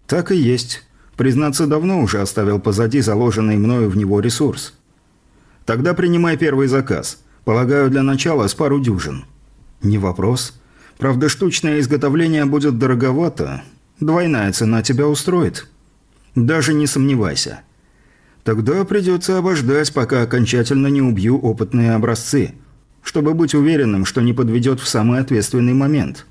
Так и есть. Признаться, давно уже оставил позади заложенный мною в него ресурс. Тогда принимай первый заказ. Полагаю, для начала с пару дюжин. Не вопрос. Правда, штучное изготовление будет дороговато. Двойная цена тебя устроит? Даже не сомневайся. Тогда придется обождать, пока окончательно не убью опытные образцы, чтобы быть уверенным, что не подведет в самый ответственный момент.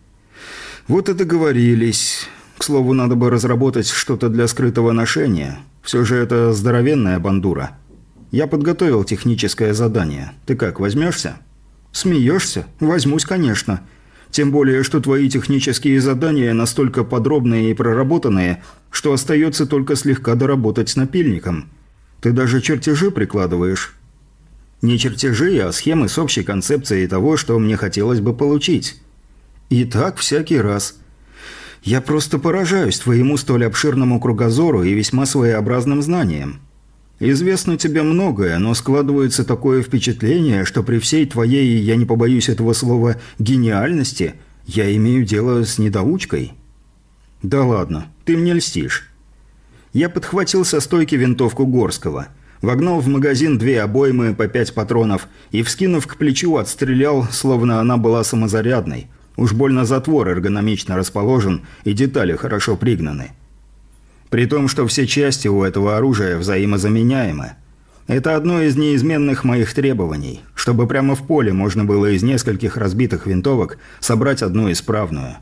Вот и договорились. К слову, надо бы разработать что-то для скрытого ношения. Все же это здоровенная бандура. Я подготовил техническое задание. Ты как, возьмешься? Смеешься? Возьмусь, конечно. Тем более, что твои технические задания настолько подробные и проработанные, что остается только слегка доработать с напильником. Ты даже чертежи прикладываешь. Не чертежи, а схемы с общей концепцией того, что мне хотелось бы получить. И так всякий раз. Я просто поражаюсь твоему столь обширному кругозору и весьма своеобразным знаниям. Известно тебе многое, но складывается такое впечатление, что при всей твоей, я не побоюсь этого слова, гениальности, я имею дело с недоучкой. Да ладно, ты мне льстишь. Я подхватил со стойки винтовку Горского, вогнал в магазин 2 обоймы по 5 патронов и, вскинув к плечу, отстрелял, словно она была самозарядной. Уж больно затвор эргономично расположен и детали хорошо пригнаны. При том, что все части у этого оружия взаимозаменяемы. Это одно из неизменных моих требований, чтобы прямо в поле можно было из нескольких разбитых винтовок собрать одну исправную.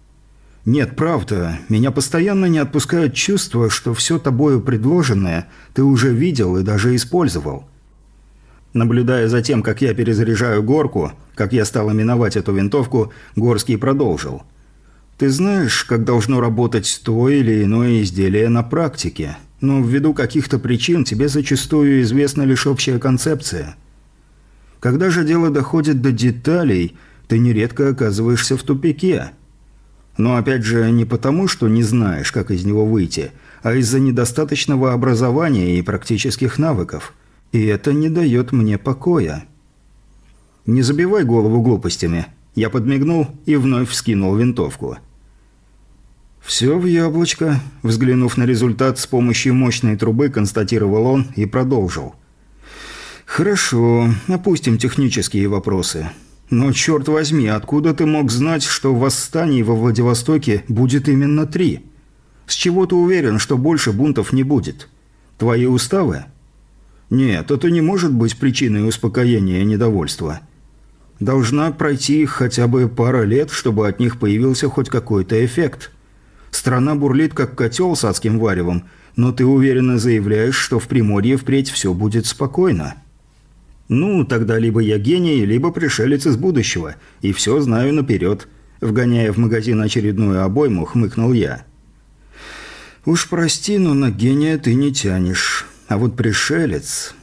Нет, правда, меня постоянно не отпускает чувство, что все тобою предложенное ты уже видел и даже использовал. Наблюдая за тем, как я перезаряжаю горку, как я стал именовать эту винтовку, Горский продолжил. Ты знаешь, как должно работать то или иное изделие на практике, но ввиду каких-то причин тебе зачастую известна лишь общая концепция. Когда же дело доходит до деталей, ты нередко оказываешься в тупике. Но опять же не потому, что не знаешь, как из него выйти, а из-за недостаточного образования и практических навыков. И это не дает мне покоя. Не забивай голову глупостями. Я подмигнул и вновь вскинул винтовку. «Все в яблочко», – взглянув на результат с помощью мощной трубы, констатировал он и продолжил. «Хорошо, опустим технические вопросы. Но, черт возьми, откуда ты мог знать, что восстаний во Владивостоке будет именно 3? С чего ты уверен, что больше бунтов не будет? Твои уставы? Нет, это не может быть причиной успокоения недовольства. Должна пройти хотя бы пара лет, чтобы от них появился хоть какой-то эффект». Страна бурлит, как котел с адским варевом, но ты уверенно заявляешь, что в Приморье впредь все будет спокойно. Ну, тогда либо я гений, либо пришелец из будущего, и все знаю наперед. Вгоняя в магазин очередную обойму, хмыкнул я. Уж прости, но на гения ты не тянешь. А вот пришелец...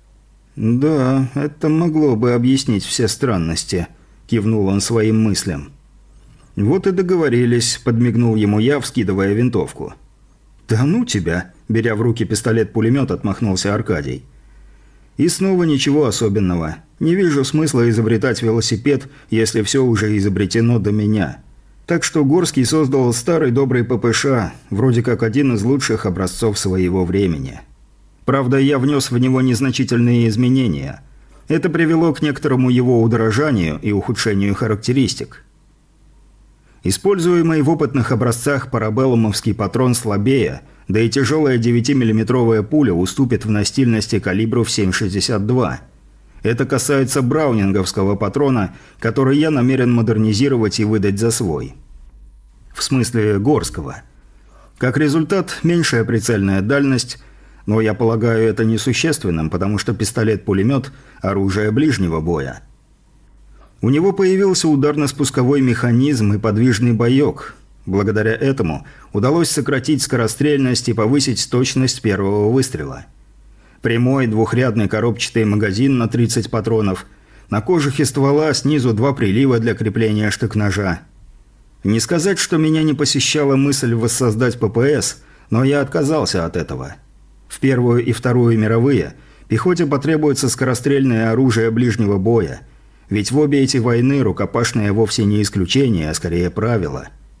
Да, это могло бы объяснить все странности, кивнул он своим мыслям. «Вот и договорились», – подмигнул ему я, вскидывая винтовку. «Да ну тебя!» – беря в руки пистолет-пулемет, отмахнулся Аркадий. «И снова ничего особенного. Не вижу смысла изобретать велосипед, если все уже изобретено до меня. Так что Горский создал старый добрый ППШ, вроде как один из лучших образцов своего времени. Правда, я внес в него незначительные изменения. Это привело к некоторому его удорожанию и ухудшению характеристик». Используемый в опытных образцах парабеллумовский патрон слабее, да и тяжелая 9-миллиметровая пуля уступит в настильности калибру в 7,62. Это касается браунинговского патрона, который я намерен модернизировать и выдать за свой. В смысле Горского. Как результат, меньшая прицельная дальность, но я полагаю это несущественным, потому что пистолет-пулемет – оружие ближнего боя. У него появился ударно-спусковой механизм и подвижный боек. Благодаря этому удалось сократить скорострельность и повысить точность первого выстрела. Прямой двухрядный коробчатый магазин на 30 патронов, на кожухе ствола снизу 2 прилива для крепления штык-ножа. Не сказать, что меня не посещала мысль воссоздать ППС, но я отказался от этого. В Первую и Вторую мировые пехоте потребуется скорострельное оружие ближнего боя, ведь в обе эти войны рукопашное вовсе не исключение, а скорее правило.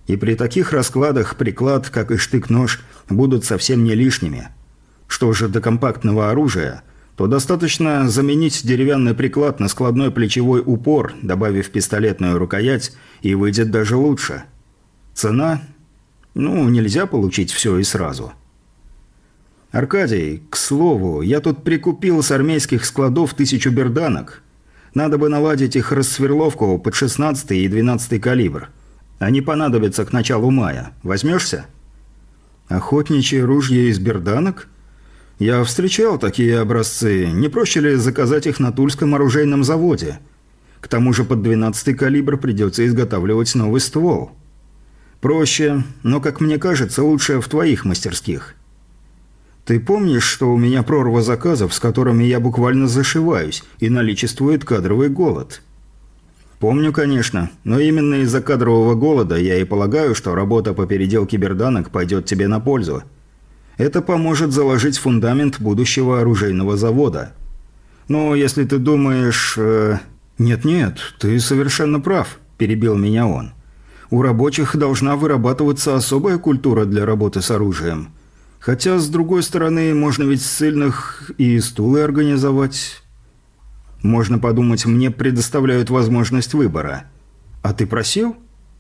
И при таких раскладах приклад, как и штык-нож, будут совсем не лишними. Что же до компактного оружия, то достаточно заменить деревянный приклад на складной плечевой упор, добавив пистолетную рукоять, и выйдет даже лучше. Цена? Нельзя получить все и сразу. «Аркадий, к слову, я тут прикупил с армейских складов 1000 берданок. Надо бы наладить их рассверловку под 16 и 12 калибр. Они понадобятся к началу мая. Возьмешься?» «Охотничьи ружья из берданок? Я встречал такие образцы. Не проще ли заказать их на Тульском оружейном заводе? К тому же под 12 калибр придется изготавливать новый ствол. Проще, но, как мне кажется, лучше в твоих мастерских. Ты помнишь, что у меня прорва заказов, с которыми я буквально зашиваюсь, и наличествует кадровый голод?» «Помню, конечно, но именно из-за кадрового голода я и полагаю, что работа по переделке берданок пойдет тебе на пользу. Это поможет заложить фундамент будущего оружейного завода. Но если ты думаешь...» «Нет-нет, ты совершенно прав», – перебил меня он. «У рабочих должна вырабатываться особая культура для работы с оружием. Хотя, с другой стороны, можно ведь ссыльных и стулы организовать. Можно подумать, мне предоставляют возможность выбора. А ты просил?»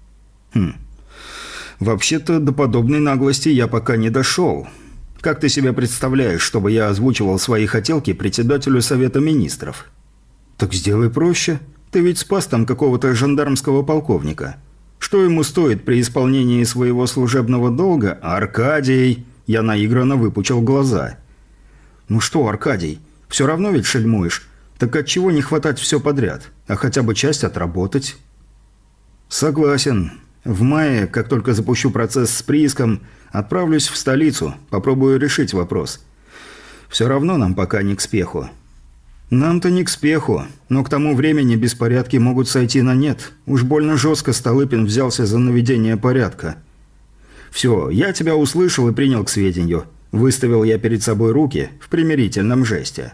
«Вообще-то до подобной наглости я пока не дошел. Как ты себе представляешь, чтобы я озвучивал свои хотелки председателю Совета Министров?» «Так сделай проще. Ты ведь спас там какого-то жандармского полковника. Что ему стоит при исполнении своего служебного долга? Аркадий!» Я наигранно выпучил глаза. «Ну что, Аркадий, все равно ведь шельмуешь. Так отчего не хватать все подряд, а хотя бы часть отработать?» «Согласен. В мае, как только запущу процесс с прииском, отправлюсь в столицу, попробую решить вопрос. Все равно нам пока не к спеху». «Нам-то не к спеху, но к тому времени беспорядки могут сойти на нет. Уж больно жестко Столыпин взялся за наведение порядка». «Все, я тебя услышал и принял к сведению». Выставил я перед собой руки в примирительном жесте.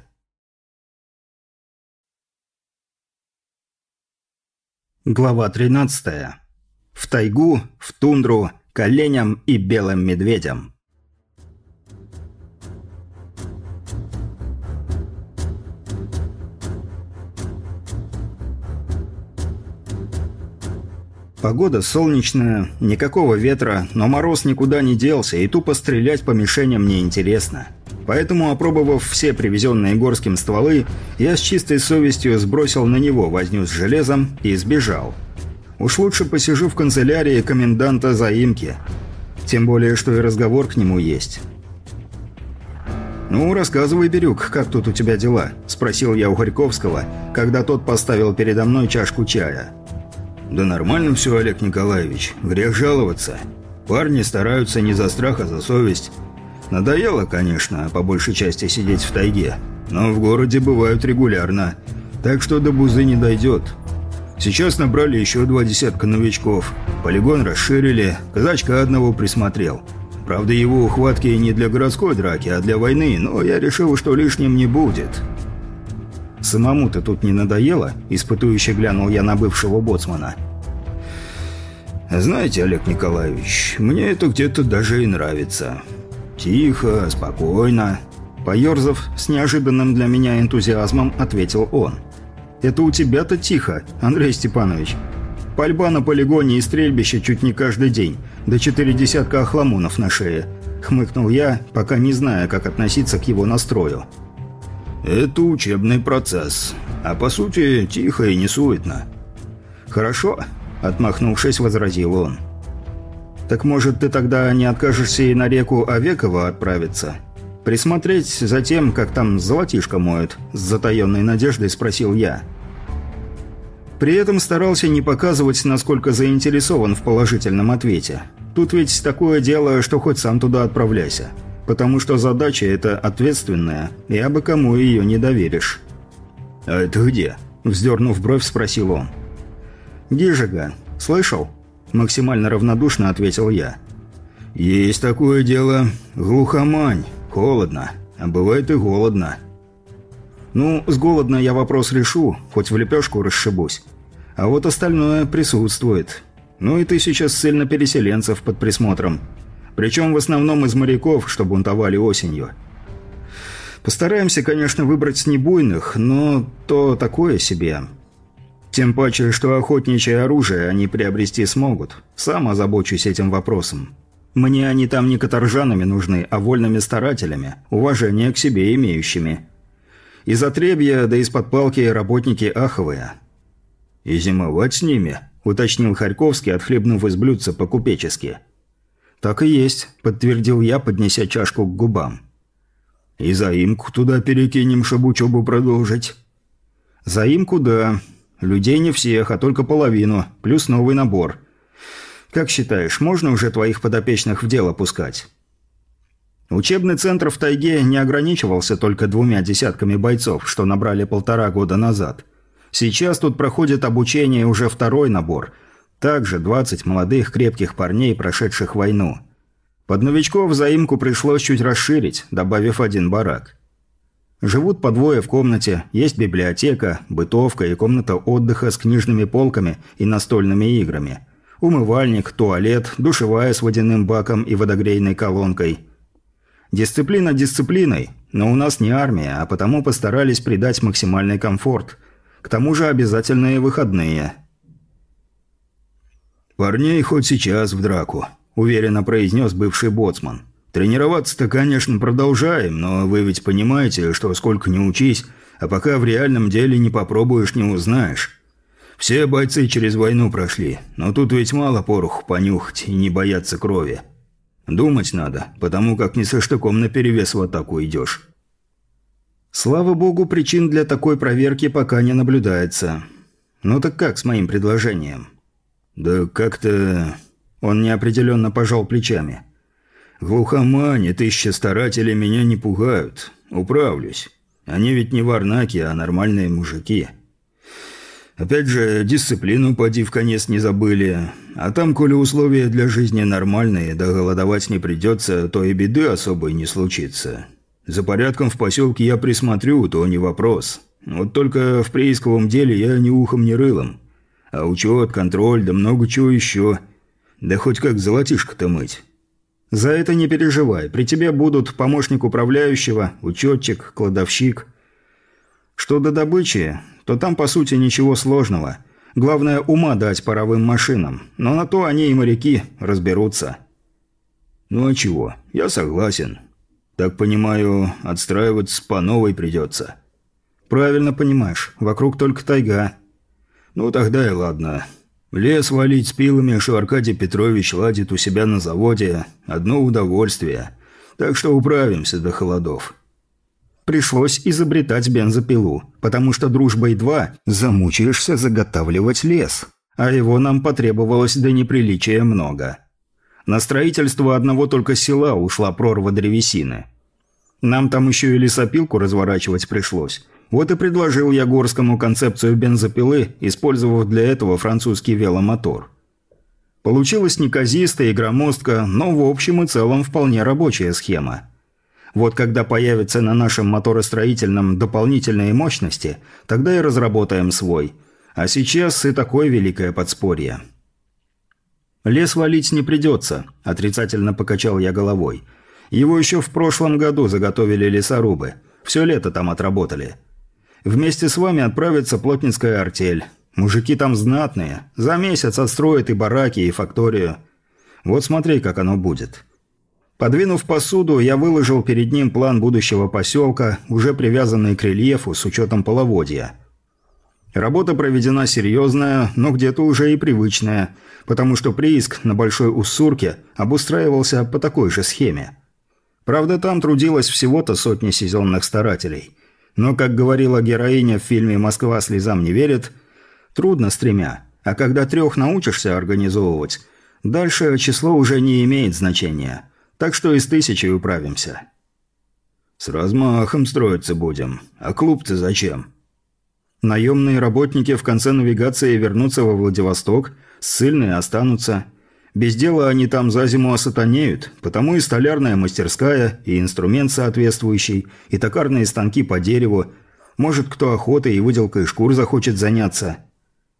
Глава 13. В тайгу, в тундру, к оленям и белым медведям. Погода солнечная, никакого ветра, но мороз никуда не делся, и тупо стрелять по мишеням неинтересно. Поэтому, опробовав все привезенные горским стволы, я с чистой совестью сбросил на него возню с железом и сбежал. Уж лучше посижу в канцелярии коменданта заимки. Тем более, что и разговор к нему есть. «Ну, рассказывай, Бирюк, как тут у тебя дела?» – спросил я у Харьковского, когда тот поставил передо мной чашку чая. «Да нормально все, Олег Николаевич. Грех жаловаться. Парни стараются не за страх, а за совесть. Надоело, конечно, по большей части сидеть в тайге, но в городе бывают регулярно, так что до бузы не дойдет. Сейчас набрали еще 20 новичков. Полигон расширили, казачка одного присмотрел. Правда, его ухватки не для городской драки, а для войны, но я решил, что лишним не будет». «Самому-то тут не надоело?» – испытующе глянул я на бывшего боцмана. «Знаете, Олег Николаевич, мне это где-то даже и нравится. Тихо, спокойно». Поерзав, с неожиданным для меня энтузиазмом ответил он. «Это у тебя-то тихо, Андрей Степанович. Пальба на полигоне и стрельбище чуть не каждый день, до 40 охламонов на шее», – хмыкнул я, пока не зная, как относиться к его настрою. «Это учебный процесс, а по сути тихо и несуетно». «Хорошо», – отмахнувшись, возразил он. «Так может, ты тогда не откажешься и на реку Овеково отправиться? Присмотреть за тем, как там золотишко моют?» – с затаенной надеждой спросил я. При этом старался не показывать, насколько заинтересован в положительном ответе. Тут ведь такое дело, что хоть сам туда отправляйся. Потому что задача эта ответственная, и абы кому ее не доверишь. «А это где?» – вздернув бровь, спросил он. «Гижига. Слышал?» – максимально равнодушно ответил я. «Есть такое дело. Глухомань. Холодно. А бывает и голодно». «Ну, с голодно я вопрос решу, хоть в лепешку расшибусь. А вот остальное присутствует. Ну и 1000 ссыльно-переселенцев под присмотром. Причем в основном из моряков, что бунтовали осенью. Постараемся, конечно, выбрать не буйных, но то такое себе. Тем паче, что охотничье оружие они приобрести смогут. Сам озабочусь этим вопросом. Мне они там не каторжанами нужны, а вольными старателями, уважение к себе имеющими. Из отребья, да из-под палки работники аховые. «И зимовать с ними?» – уточнил Харьковский, отхлебнув из блюдца по-купечески. «Так и есть», – подтвердил я, поднеся чашку к губам. «И заимку туда перекинем, чтобы учебу продолжить?» «Заимку, да. Людей не всех, а только половину, плюс новый набор. Как считаешь, можно уже твоих подопечных в дело пускать?» Учебный центр в тайге не ограничивался только 2 десятками бойцов, что набрали 1,5 года назад. Сейчас тут проходит обучение уже второй набор. Также 20 молодых крепких парней, прошедших войну. Под новичков заимку пришлось чуть расширить, добавив 1 барак. Живут по 2 в комнате, есть библиотека, бытовка и комната отдыха с книжными полками и настольными играми. Умывальник, туалет, душевая с водяным баком и водогрейной колонкой. Дисциплина дисциплиной, но у нас не армия, а потому постарались придать максимальный комфорт. К тому же обязательные выходные. «Парней хоть сейчас в драку», – уверенно произнес бывший боцман. «Тренироваться-то, конечно, продолжаем, но вы ведь понимаете, что сколько ни учись, а пока в реальном деле не попробуешь, не узнаешь. Все бойцы через войну прошли, но тут ведь мало пороху понюхать и не бояться крови. Думать надо, потому как не со штыком наперевес в атаку идешь». Слава богу, причин для такой проверки пока не наблюдается. Ну так как с моим предложением? «Да как-то...» Он неопределенно пожал плечами. «Глухомань и 1000 старателей меня не пугают. Управлюсь. Они ведь не варнаки, а нормальные мужики. Опять же, дисциплину поди в конец не забыли. А там, коли условия для жизни нормальные, да голодовать не придется, то и беды особой не случится. За порядком в поселке я присмотрю, то не вопрос. Вот только в приисковом деле я ни ухом, ни рылом. А учет, контроль, да много чего еще. Да хоть как золотишко-то мыть». «За это не переживай. При тебе будут помощник управляющего, учетчик, кладовщик. Что до добычи, то там, по сути, ничего сложного. Главное, ума дать паровым машинам. Но на то они и моряки разберутся». «Ну а чего? Я согласен. Так понимаю, отстраиваться по новой придется». «Правильно понимаешь. Вокруг только тайга». «Ну тогда и ладно. Лес валить с пилами, что Аркадий Петрович ладит у себя на заводе – одно удовольствие. Так что управимся до холодов». Пришлось изобретать бензопилу, потому что дружбой-2 замучаешься заготавливать лес, а его нам потребовалось до неприличия много. На строительство одного только села ушла прорва древесины. Нам там еще и лесопилку разворачивать пришлось. Вот и предложил я Горскому концепцию бензопилы, использовав для этого французский веломотор. Получилось неказисто и громоздко, но в общем и целом вполне рабочая схема. Вот когда появятся на нашем моторостроительном дополнительные мощности, тогда и разработаем свой. А сейчас и такое великое подспорье. «Лес валить не придется», – отрицательно покачал я головой. «Его еще в прошлом году заготовили лесорубы. Все лето там отработали. Вместе с вами отправится плотницкая артель. Мужики там знатные. За месяц отстроят и бараки, и факторию. Вот смотри, как оно будет». Подвинув посуду, я выложил перед ним план будущего поселка, уже привязанный к рельефу с учетом половодья. Работа проведена серьезная, но где-то уже и привычная, потому что прииск на Большой Уссурке обустраивался по такой же схеме. Правда, там трудилось всего-то 100 сезонных старателей. Но, как говорила героиня в фильме «Москва слезам не верит», трудно с 3, а когда 3 научишься организовывать, дальше число уже не имеет значения. Так что и с 1000 управимся. «С размахом строиться будем. А клуб-то зачем?» «Наемные работники в конце навигации вернутся во Владивосток, ссыльные останутся. Без дела они там за зиму осатанеют, потому и столярная мастерская, и инструмент соответствующий, и токарные станки по дереву. Может, кто охотой и выделкой шкур захочет заняться».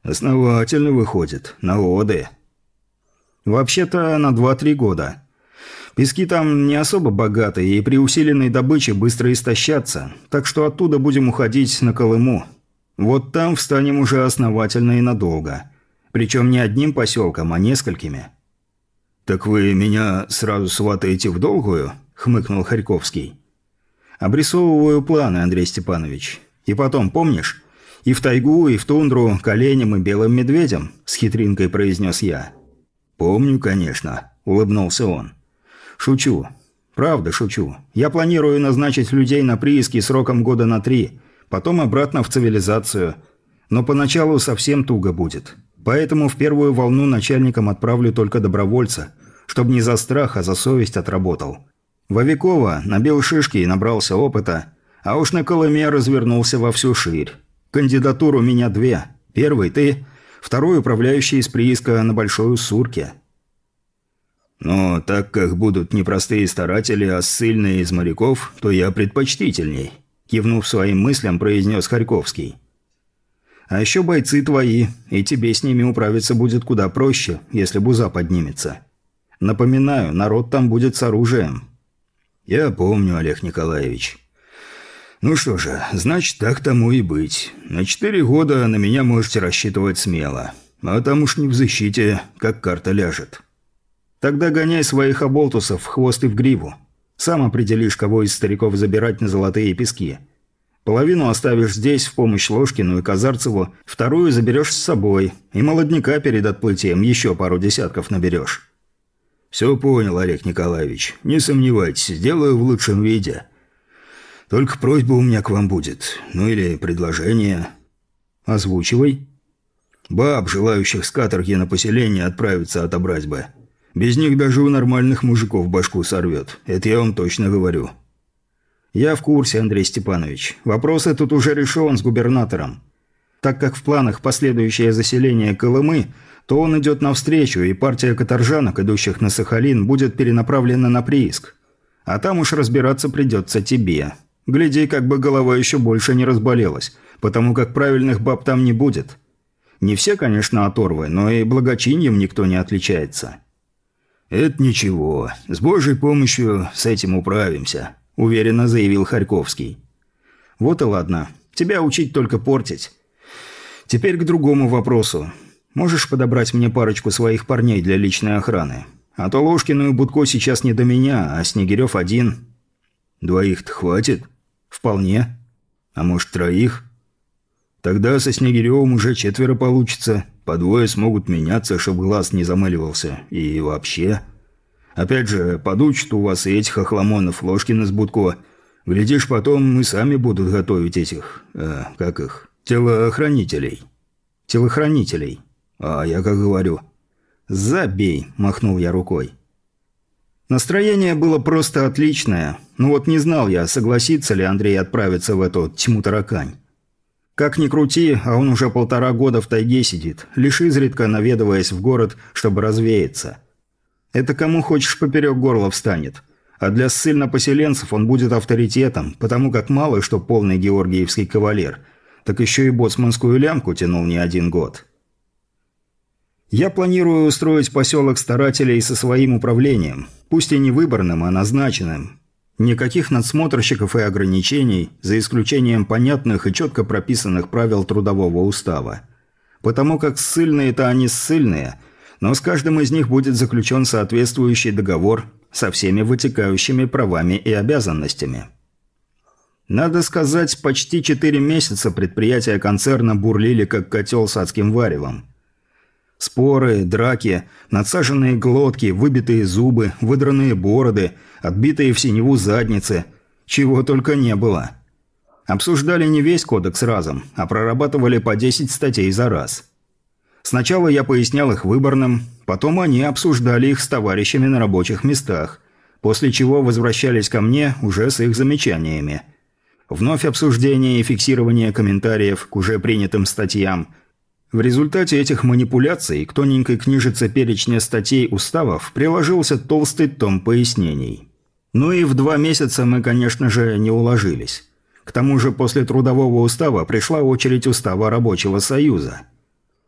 «Основательно выходит. На годы». «Вообще-то на 2-3 года. Пески там не особо богатые и при усиленной добыче быстро истощатся, так что оттуда будем уходить на Колыму. Вот там встанем уже основательно и надолго. Причем не одним поселком, а несколькими». «Так вы меня сразу сватаете в долгую?» – хмыкнул Харьковский. «Обрисовываю планы, Андрей Степанович. И потом, помнишь, и в тайгу, и в тундру, к оленям и белым медведям?» – с хитринкой произнес я. «Помню, конечно», – улыбнулся он. «Шучу. Правда шучу. Я планирую назначить людей на прииски сроком года на 3, потом обратно в цивилизацию. Но поначалу совсем туго будет. Поэтому в первую волну начальникам отправлю только добровольца, чтобы не за страх, а за совесть отработал. Вовикова набил шишки и набрался опыта, а уж на Колыме развернулся во всю ширь. Кандидатур у меня 2. Первый ты, второй управляющий из прииска на Большой Уссурке». «Но так как будут не простые старатели, а ссыльные из моряков, то я предпочтительней», – кивнув своим мыслям, произнес Харьковский. «А еще бойцы твои, и тебе с ними управиться будет куда проще, если буза поднимется. Напоминаю, народ там будет с оружием». «Я помню, Олег Николаевич». «Ну что же, значит, так тому и быть. На 4 года на меня можете рассчитывать смело. А там уж не в защите, как карта ляжет». «Тогда гоняй своих оболтусов в хвост и в гриву. Сам определишь, кого из стариков забирать на золотые пески. Половину оставишь здесь в помощь Ложкину и Казарцеву, вторую заберешь с собой, и молодняка перед отплытием еще пару десятков наберешь». «Все понял, Олег Николаевич. Не сомневайтесь, сделаю в лучшем виде. Только просьба у меня к вам будет. Ну или предложение». «Озвучивай». «Баб, желающих с каторги на поселение отправиться, отобрать бы. Без них даже у нормальных мужиков башку сорвет. Это я вам точно говорю». «Я в курсе, Андрей Степанович. Вопрос этот уже решен с губернатором. Так как в планах последующее заселение Колымы, то он идет навстречу, и партия каторжанок, идущих на Сахалин, будет перенаправлена на прииск. А там уж разбираться придется тебе. Гляди, как бы голова еще больше не разболелась, потому как правильных баб там не будет. Не все, конечно, оторвы, но и благочиньем никто не отличается». «Это ничего. С Божьей помощью с этим управимся», – уверенно заявил Харьковский. «Вот и ладно. Тебя учить только портить. Теперь к другому вопросу. Можешь подобрать мне парочку своих парней для личной охраны? А то Ложкину и Будко сейчас не до меня, а Снегирев один». «2-то хватит?» «Вполне. А может, 3? Тогда со Снегиревым уже 4 получится. По 2 смогут меняться, чтобы глаз не замыливался. И вообще. Опять же, подучат у вас и этих охламонов Ложкина с Будко. Глядишь, потом и сами будут готовить этих... как их? Телохранителей». «Телохранителей?» «А я как говорю». «Забей», – махнул я рукой. Настроение было просто отличное. Ну вот не знал я, согласится ли Андрей отправиться в эту тьму-таракань. Как ни крути, а он уже 1,5 года в тайге сидит, лишь изредка наведываясь в город, чтобы развеяться. Это кому хочешь поперек горла встанет. А для ссыльно-поселенцев он будет авторитетом, потому как мало что полный георгиевский кавалер, так еще и боцманскую лямку тянул не 1 год. Я планирую устроить поселок старателей со своим управлением, пусть и не выборным, а назначенным. Никаких надсмотрщиков и ограничений, за исключением понятных и четко прописанных правил трудового устава. Потому как ссыльные-то они ссыльные, но с каждым из них будет заключен соответствующий договор со всеми вытекающими правами и обязанностями. Надо сказать, почти 4 месяца предприятия концерна бурлили как котел с адским варевом. Споры, драки, надсаженные глотки, выбитые зубы, выдранные бороды, отбитые в синеву задницы. Чего только не было. Обсуждали не весь кодекс разом, а прорабатывали по 10 статей за раз. Сначала я пояснял их выборным, потом они обсуждали их с товарищами на рабочих местах, после чего возвращались ко мне уже с их замечаниями. Вновь обсуждение и фиксирование комментариев к уже принятым статьям. В результате этих манипуляций к тоненькой книжице перечня статей уставов приложился толстый том пояснений. Ну и в 2 месяца мы, конечно же, не уложились. К тому же после Трудового устава пришла очередь Устава Рабочего Союза.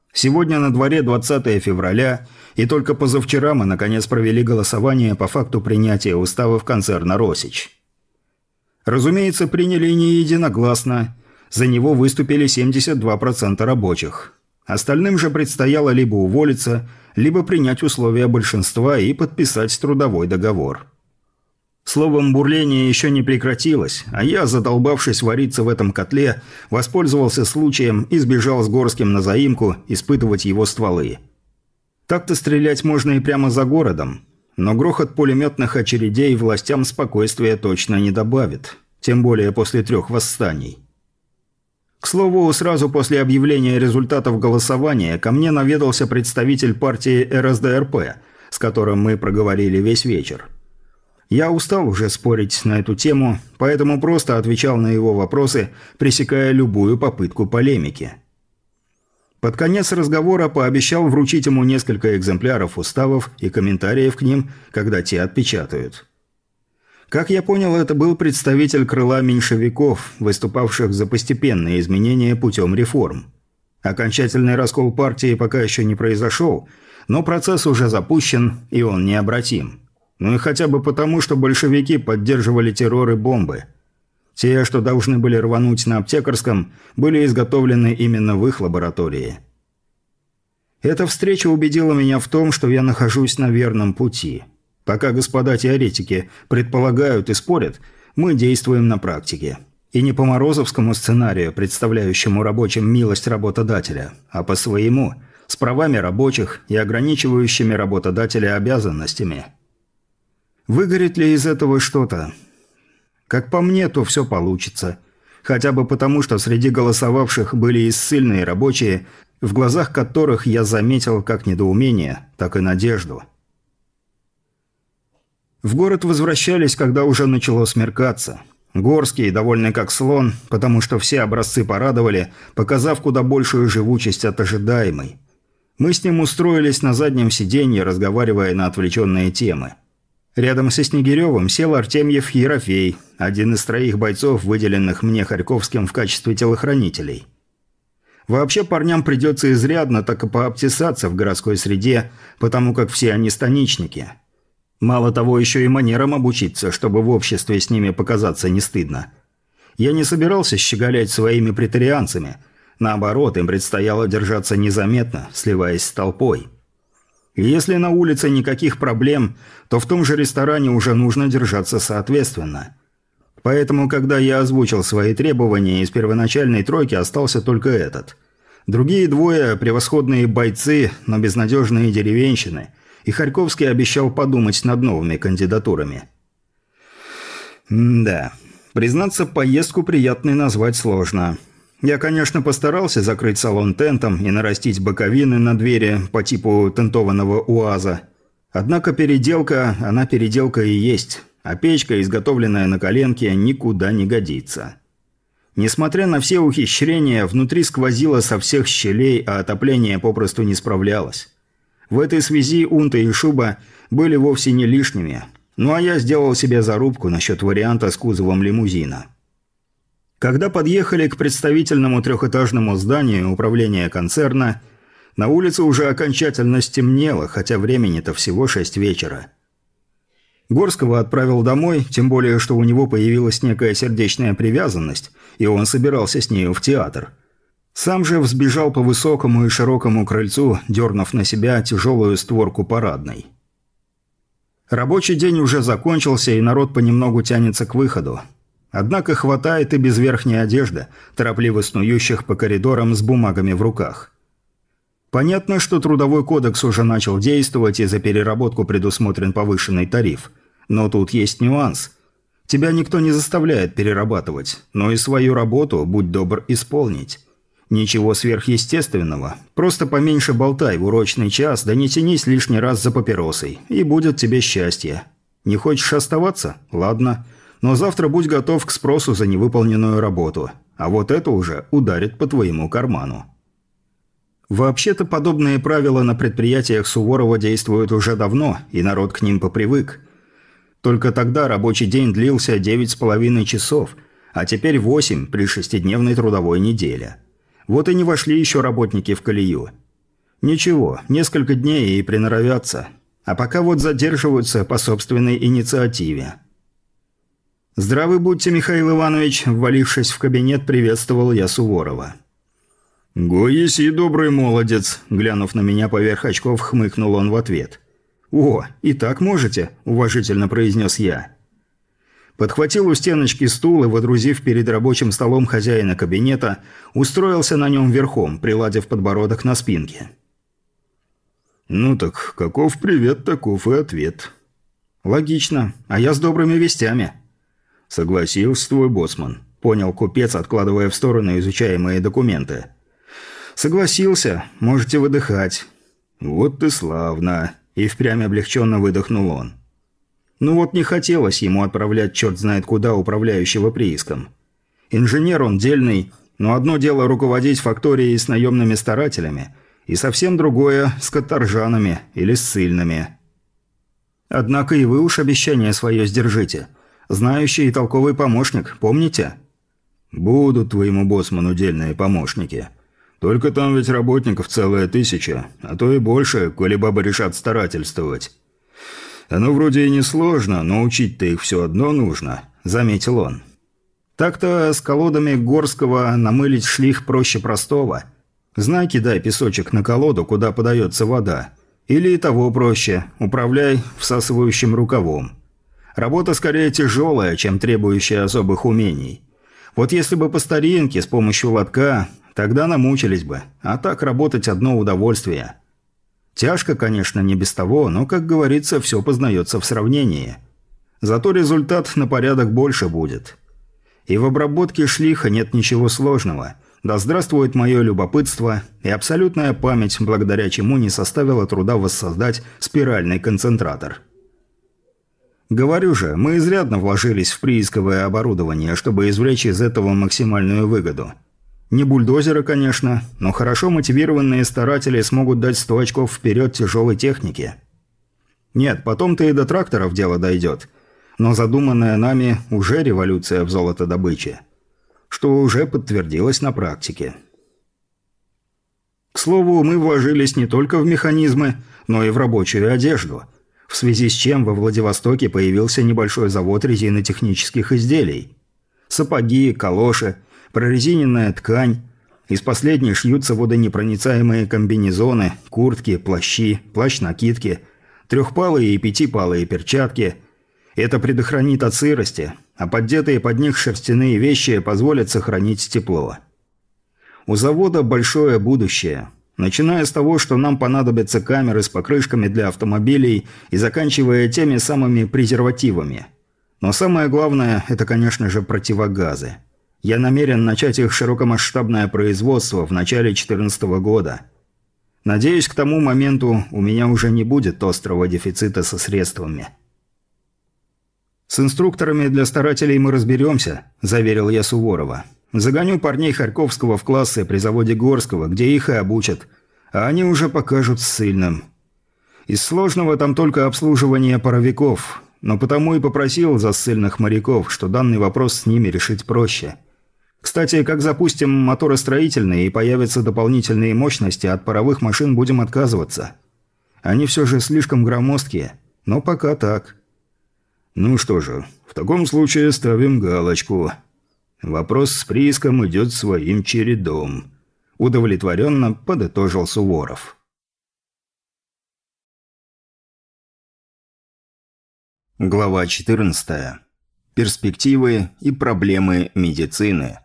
Сегодня на дворе 20 февраля, и только позавчера мы наконец провели голосование по факту принятия уставов концерна «Росич». Разумеется, приняли не единогласно. За него выступили 72% рабочих. Остальным же предстояло либо уволиться, либо принять условия большинства и подписать трудовой договор. Словом, бурление еще не прекратилось, а я, задолбавшись вариться в этом котле, воспользовался случаем и сбежал с Горским на заимку испытывать его стволы. Так-то стрелять можно и прямо за городом, но грохот пулеметных очередей властям спокойствия точно не добавит, тем более после 3 восстаний. К слову, сразу после объявления результатов голосования ко мне наведался представитель партии РСДРП, с которым мы проговорили весь вечер. Я устал уже спорить на эту тему, поэтому просто отвечал на его вопросы, пресекая любую попытку полемики. Под конец разговора пообещал вручить ему несколько экземпляров уставов и комментариев к ним, когда те отпечатают. Как я понял, это был представитель крыла меньшевиков, выступавших за постепенные изменения путем реформ. Окончательный раскол партии пока еще не произошел, но процесс уже запущен, и он необратим. Ну и хотя бы потому, что большевики поддерживали террор и бомбы. Те, что должны были рвануть на Аптекарском, были изготовлены именно в их лаборатории. Эта встреча убедила меня в том, что я нахожусь на верном пути. Пока господа теоретики предполагают и спорят, мы действуем на практике. И не по морозовскому сценарию, представляющему рабочим милость работодателя, а по своему, с правами рабочих и ограничивающими работодателя обязанностями. Выгорит ли из этого что-то? Как по мне, то все получится. Хотя бы потому, что среди голосовавших были и ссыльные рабочие, в глазах которых я заметил как недоумение, так и надежду. В город возвращались, когда уже начало смеркаться. Горский, довольный как слон, потому что все образцы порадовали, показав куда большую живучесть от ожидаемой. Мы с ним устроились на заднем сиденье, разговаривая на отвлеченные темы. Рядом со Снегиревым сел Артемьев Ерофей, один из 3 бойцов, выделенных мне Харьковским в качестве телохранителей. Вообще парням придется изрядно так и пообтесаться в городской среде, потому как все они станичники. Мало того, еще и манерам обучиться, чтобы в обществе с ними показаться не стыдно. Я не собирался щеголять своими претарианцами. Наоборот, им предстояло держаться незаметно, сливаясь с толпой. И если на улице никаких проблем, то в том же ресторане уже нужно держаться соответственно. Поэтому, когда я озвучил свои требования, из первоначальной 3 остался только этот. Другие 2 – превосходные бойцы, но безнадежные деревенщины, и Харьковский обещал подумать над новыми кандидатурами. Да, признаться, поездку приятной назвать сложно. Я, конечно, постарался закрыть салон тентом и нарастить боковины на двери по типу тентованного УАЗа. Однако переделка, она переделка и есть, а печка, изготовленная на коленке, никуда не годится. Несмотря на все ухищрения, внутри сквозило со всех щелей, а отопление попросту не справлялось. В этой связи унта и шуба были вовсе не лишними, ну а я сделал себе зарубку насчет варианта с кузовом лимузина. Когда подъехали к представительному 3-этажному зданию управления концерна, на улице уже окончательно стемнело, хотя времени-то всего 6 вечера. Горского отправил домой, тем более, что у него появилась некая сердечная привязанность, и он собирался с нею в театр. Сам же взбежал по высокому и широкому крыльцу, дернув на себя тяжелую створку парадной. Рабочий день уже закончился, и народ понемногу тянется к выходу. Однако хватает и без верхней одежды, торопливо снующих по коридорам с бумагами в руках. Понятно, что трудовой кодекс уже начал действовать, и за переработку предусмотрен повышенный тариф. Но тут есть нюанс. Тебя никто не заставляет перерабатывать, но и свою работу, будь добр, исполнить. Ничего сверхъестественного. Просто поменьше болтай в урочный час, да не тянись лишний раз за папиросой, и будет тебе счастье. Не хочешь оставаться? Ладно. Но завтра будь готов к спросу за невыполненную работу. А вот это уже ударит по твоему карману. Вообще-то подобные правила на предприятиях Суворова действуют уже давно, и народ к ним попривык. Только тогда рабочий день длился 9,5 часов, а теперь 8 при 6-дневной трудовой неделе. Вот и не вошли еще работники в колею. Ничего, несколько дней и приноровятся. А пока вот задерживаются по собственной инициативе. «Здравы будьте, Михаил Иванович», – ввалившись в кабинет, приветствовал я Суворова. «Го еси, добрый молодец», – глянув на меня поверх очков, хмыкнул он в ответ. «О, и так можете», – уважительно произнес я. Подхватил у стеночки стул и, водрузив перед рабочим столом хозяина кабинета, устроился на нем верхом, приладив подбородок на спинке. «Ну так, каков привет, таков и ответ». «Логично. А я с добрыми вестями». «Согласился твой боцман», – понял купец, откладывая в сторону изучаемые документы. «Согласился. Можете выдыхать». «Вот ты славно», – и впрямь облегченно выдохнул он. Ну вот не хотелось ему отправлять черт знает куда управляющего прииском. Инженер он дельный, но одно дело руководить факторией с наемными старателями, и совсем другое с каторжанами или с ссыльными. Однако и вы уж обещание свое сдержите. Знающий и толковый помощник, помните? Будут твоему боссману дельные помощники. Только там ведь работников целая 1000, а то и больше, коли бабы решат старательствовать. Оно вроде и несложно, но учить-то их все одно нужно», – заметил он. «Так-то с колодами Горского намылить шлих проще простого. Знай, кидай песочек на колоду, куда подается вода. Или и того проще, управляй всасывающим рукавом. Работа скорее тяжелая, чем требующая особых умений. Вот если бы по старинке, с помощью лотка, тогда намучились бы, а так работать одно удовольствие». Тяжко, конечно, не без того, но, как говорится, все познается в сравнении. Зато результат на порядок больше будет. И в обработке шлиха нет ничего сложного. Да здравствует мое любопытство и абсолютная память, благодаря чему не составило труда воссоздать спиральный концентратор. Говорю же, мы изрядно вложились в приисковое оборудование, чтобы извлечь из этого максимальную выгоду. Не бульдозеры, конечно, но хорошо мотивированные старатели смогут дать 100 очков вперед тяжелой технике. Нет, потом-то и до тракторов дело дойдет. Но задуманная нами уже революция в золотодобыче. Что уже подтвердилось на практике. К слову, мы вложились не только в механизмы, но и в рабочую одежду. В связи с чем во Владивостоке появился небольшой завод резинотехнических изделий. Сапоги, калоши, прорезиненная ткань. Из последней шьются водонепроницаемые комбинезоны, куртки, плащи, плащ-накидки, трехпалые и пятипалые перчатки. Это предохранит от сырости, а поддетые под них шерстяные вещи позволят сохранить тепло. У завода большое будущее. Начиная с того, что нам понадобятся камеры с покрышками для автомобилей и заканчивая теми самыми презервативами. Но самое главное – это, конечно же, противогазы. Я намерен начать их широкомасштабное производство в начале 2014 года. Надеюсь, к тому моменту у меня уже не будет острого дефицита со средствами. «С инструкторами для старателей мы разберемся», – заверил я Суворова. «Загоню парней Харьковского в классы при заводе Горского, где их и обучат, а они уже покажут ссыльным. Из сложного там только обслуживание паровиков, но потому и попросил за ссыльных моряков, что данный вопрос с ними решить проще». Кстати, как запустим моторостроительные и появятся дополнительные мощности, от паровых машин будем отказываться. Они все же слишком громоздкие, но пока так. Ну что же, в таком случае ставим галочку. Вопрос с прииском идет своим чередом. Удовлетворенно подытожил Суворов. Глава 14. Перспективы и проблемы медицины.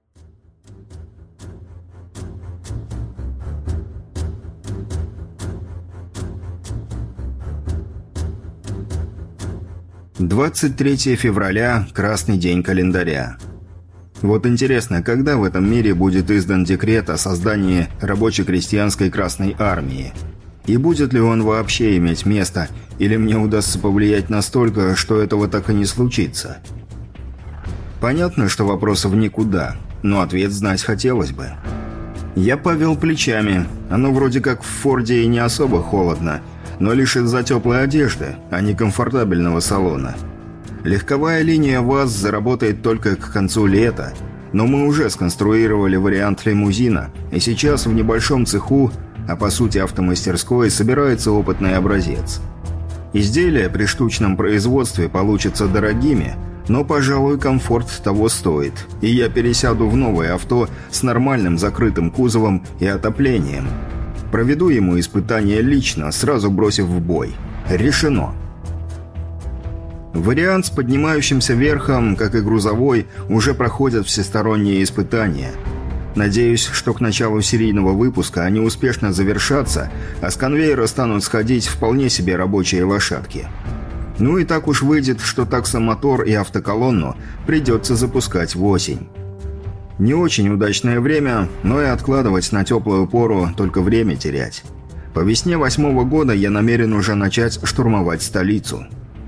«23 февраля – красный день календаря. Вот интересно, когда в этом мире будет издан декрет о создании рабоче-крестьянской Красной Армии? И будет ли он вообще иметь место, или мне удастся повлиять настолько, что этого так и не случится? Понятно, что вопрос в никуда, но ответ знать хотелось бы. Я повел плечами. Оно вроде как в Форде и не особо холодно, но лишь из-за теплой одежды, а не комфортабельного салона. Легковая линия ВАЗ заработает только к концу лета, но мы уже сконструировали вариант лимузина, и сейчас в небольшом цеху а по сути автомастерской, собирается опытный образец. Изделия при штучном производстве получатся дорогими, но, пожалуй, комфорт того стоит, и я пересяду в новое авто с нормальным закрытым кузовом и отоплением. Проведу ему испытания лично, сразу бросив в бой. Решено. Вариант с поднимающимся верхом, как и грузовой, уже проходят всесторонние испытания. Надеюсь, что к началу серийного выпуска они успешно завершатся, а с конвейера станут сходить вполне себе рабочие лошадки. Ну и так уж выйдет, что таксомотор и автоколонну придется запускать в осень. Не очень удачное время, но и откладывать на теплую пору только время терять. По весне 8-го года я намерен уже начать штурмовать столицу.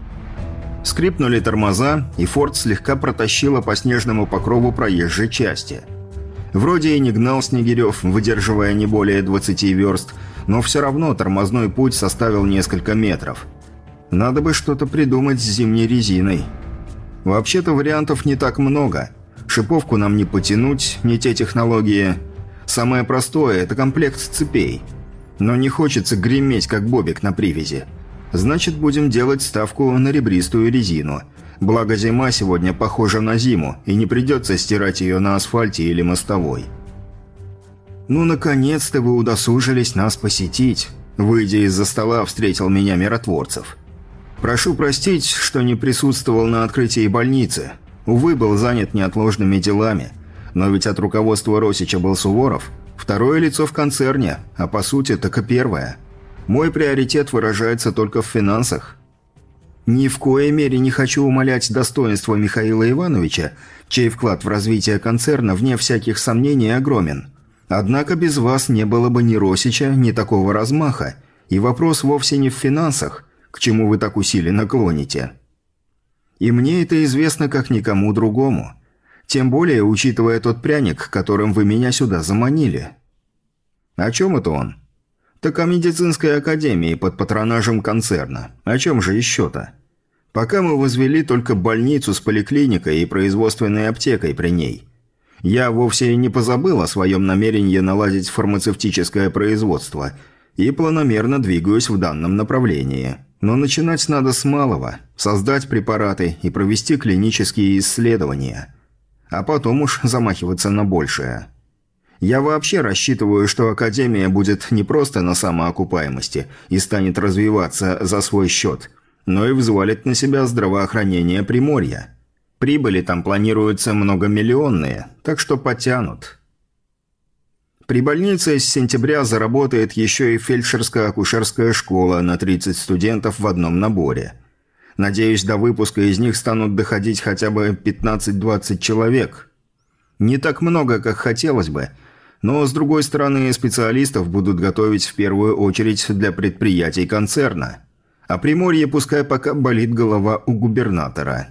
Скрипнули тормоза, и «Форд» слегка протащило по снежному покрову проезжей части. Вроде и не гнал Снегирев, выдерживая не более 20 верст, но все равно тормозной путь составил несколько метров. Надо бы что-то придумать с зимней резиной. Вообще-то вариантов не так много. Шиповку нам не потянуть, не те технологии. Самое простое – это комплект цепей. Но не хочется греметь, как бобик на привязи. Значит, будем делать ставку на ребристую резину. Благо зима сегодня похожа на зиму, и не придется стирать ее на асфальте или мостовой. «Ну, наконец-то вы удосужились нас посетить», – выйдя из-за стола, встретил меня Миротворцев. «Прошу простить, что не присутствовал на открытии больницы. Увы, был занят неотложными делами. Но ведь от руководства Росича был Суворов, второе лицо в концерне, а по сути так и первое. Мой приоритет выражается только в финансах. Ни в коей мере не хочу умалять достоинства Михаила Ивановича, чей вклад в развитие концерна, вне всяких сомнений, огромен. Однако без вас не было бы ни Росича, ни такого размаха, и вопрос вовсе не в финансах, к чему вы так усиленно клоните. И мне это известно как никому другому. Тем более, учитывая тот пряник, которым вы меня сюда заманили». «О чем это он?» «Так о медицинской академии под патронажем концерна. О чем же еще-то? Пока мы возвели только больницу с поликлиникой и производственной аптекой при ней. Я вовсе не позабыл о своем намерении наладить фармацевтическое производство и планомерно двигаюсь в данном направлении. Но начинать надо с малого – создать препараты и провести клинические исследования. А потом уж замахиваться на большее. Я вообще рассчитываю, что Академия будет не просто на самоокупаемости и станет развиваться за свой счет, но и взвалит на себя здравоохранение Приморья. Прибыли там планируются многомиллионные, так что потянут. При больнице с сентября заработает еще и фельдшерско-акушерская школа на 30 студентов в одном наборе. Надеюсь, до выпуска из них станут доходить хотя бы 15-20 человек. Не так много, как хотелось бы, но, с другой стороны, специалистов будут готовить в первую очередь для предприятий концерна. А Приморье пускай пока болит голова у губернатора.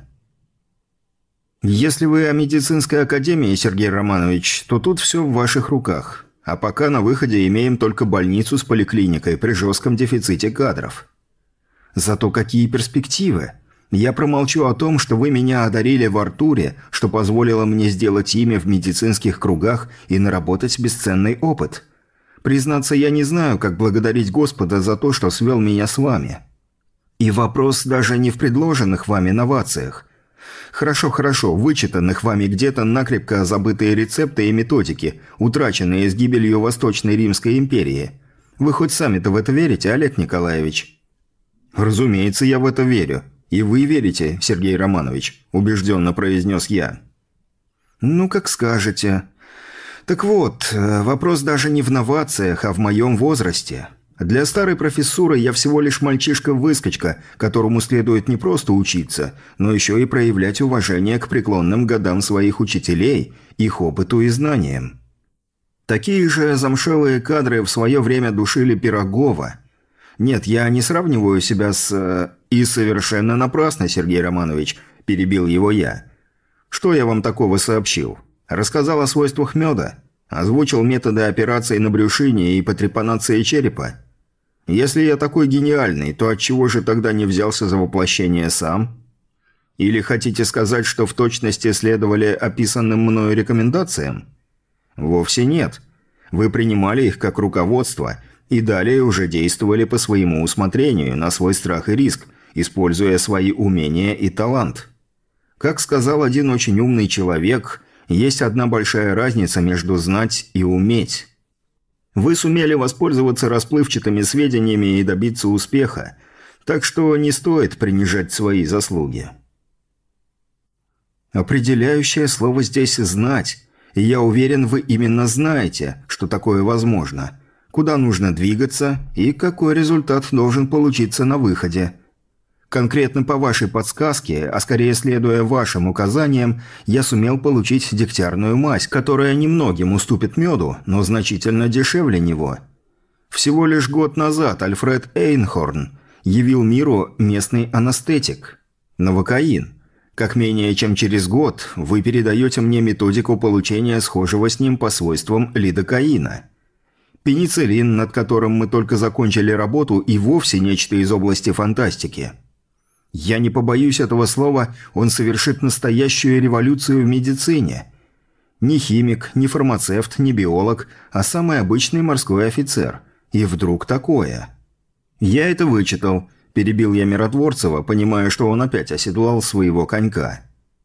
Если вы о медицинской академии, Сергей Романович, то тут все в ваших руках. А пока на выходе имеем только больницу с поликлиникой при жестком дефиците кадров. Зато какие перспективы! Я промолчу о том, что вы меня одарили в Артуре, что позволило мне сделать имя в медицинских кругах и наработать бесценный опыт. Признаться, я не знаю, как благодарить Господа за то, что свел меня с вами. И вопрос даже не в предложенных вами новациях. Хорошо, вычитанных вами где-то накрепко забытые рецепты и методики, утраченные с гибелью Восточной Римской империи. Вы хоть сами-то в это верите, Олег Николаевич? Разумеется, я в это верю. И вы верите, Сергей Романович, убежденно произнес я. Ну, как скажете. Так вот, вопрос даже не в новациях, а в моем возрасте. Для старой профессуры я всего лишь мальчишка-выскочка, которому следует не просто учиться, но еще и проявлять уважение к преклонным годам своих учителей, их опыту и знаниям. Такие же замшелые кадры в свое время душили Пирогова. Нет, я не сравниваю себя с... И совершенно напрасно, Сергей Романович, перебил его я. Что я вам такого сообщил? Рассказал о свойствах меда? Озвучил методы операции на брюшине и по трепанации черепа? Если я такой гениальный, то отчего же тогда не взялся за воплощение сам? Или хотите сказать, что в точности следовали описанным мною рекомендациям? Вовсе нет. Вы принимали их как руководство И далее уже действовали по своему усмотрению, на свой страх и риск, используя свои умения и талант. Как сказал один очень умный человек, есть одна большая разница между знать и уметь. Вы сумели воспользоваться расплывчатыми сведениями и добиться успеха, так что не стоит принижать свои заслуги. Определяющее слово здесь «знать», и я уверен, вы именно знаете, что такое возможно, куда нужно двигаться и какой результат должен получиться на выходе. Конкретно по вашей подсказке, а скорее следуя вашим указаниям, я сумел получить дегтярную мазь, которая немногим уступит меду, но значительно дешевле него. Всего лишь год назад Альфред Эйнхорн явил миру местный анестетик – новокаин. Как менее чем через год вы передаете мне методику получения схожего с ним по свойствам лидокаина. Пенициллин, над которым мы только закончили работу, и вовсе нечто из области фантастики. Я не побоюсь этого слова, он совершит настоящую революцию в медицине. Не химик, не фармацевт, не биолог, а самый обычный морской офицер. И вдруг такое. Я это вычитал, перебил я Миротворцева, понимая, что он опять оседлал своего конька.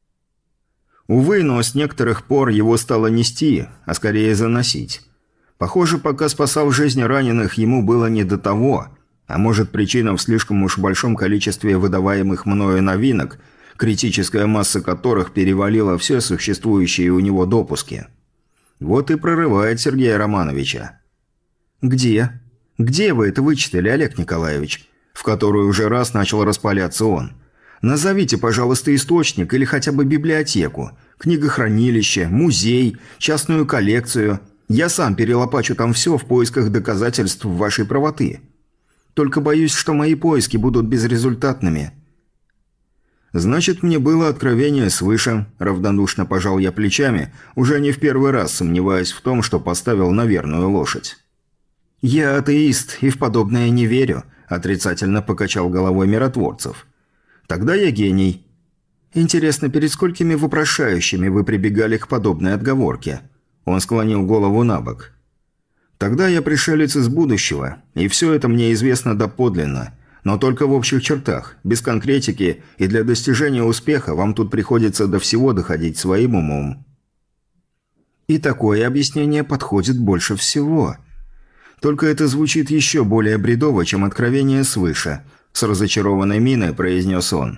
Увы, но с некоторых пор его стало нести, а скорее заносить. Похоже, пока спасал жизни раненых, ему было не до того. А может, причина в слишком уж большом количестве выдаваемых мною новинок, критическая масса которых перевалила все существующие у него допуски. Вот и прорывает Сергея Романовича. «Где? Где вы это вычитали, Олег Николаевич?» В который уже раз начал распаляться он. «Назовите, пожалуйста, источник или хотя бы библиотеку, книгохранилище, музей, частную коллекцию. Я сам перелопачу там все в поисках доказательств вашей правоты. Только боюсь, что мои поиски будут безрезультатными». «Значит, мне было откровение свыше», – равнодушно пожал я плечами, уже не в первый раз сомневаясь в том, что поставил на верную лошадь. «Я атеист и в подобное не верю», – отрицательно покачал головой Миротворцев. «Тогда я гений». «Интересно, перед сколькими вопрошающими вы прибегали к подобной отговорке?» Он склонил голову набок. «Тогда я пришелец из будущего, и все это мне известно доподлинно, но только в общих чертах, без конкретики, и для достижения успеха вам тут приходится до всего доходить своим умом». «И такое объяснение подходит больше всего. Только это звучит еще более бредово, чем откровение свыше», – с разочарованной миной произнес он.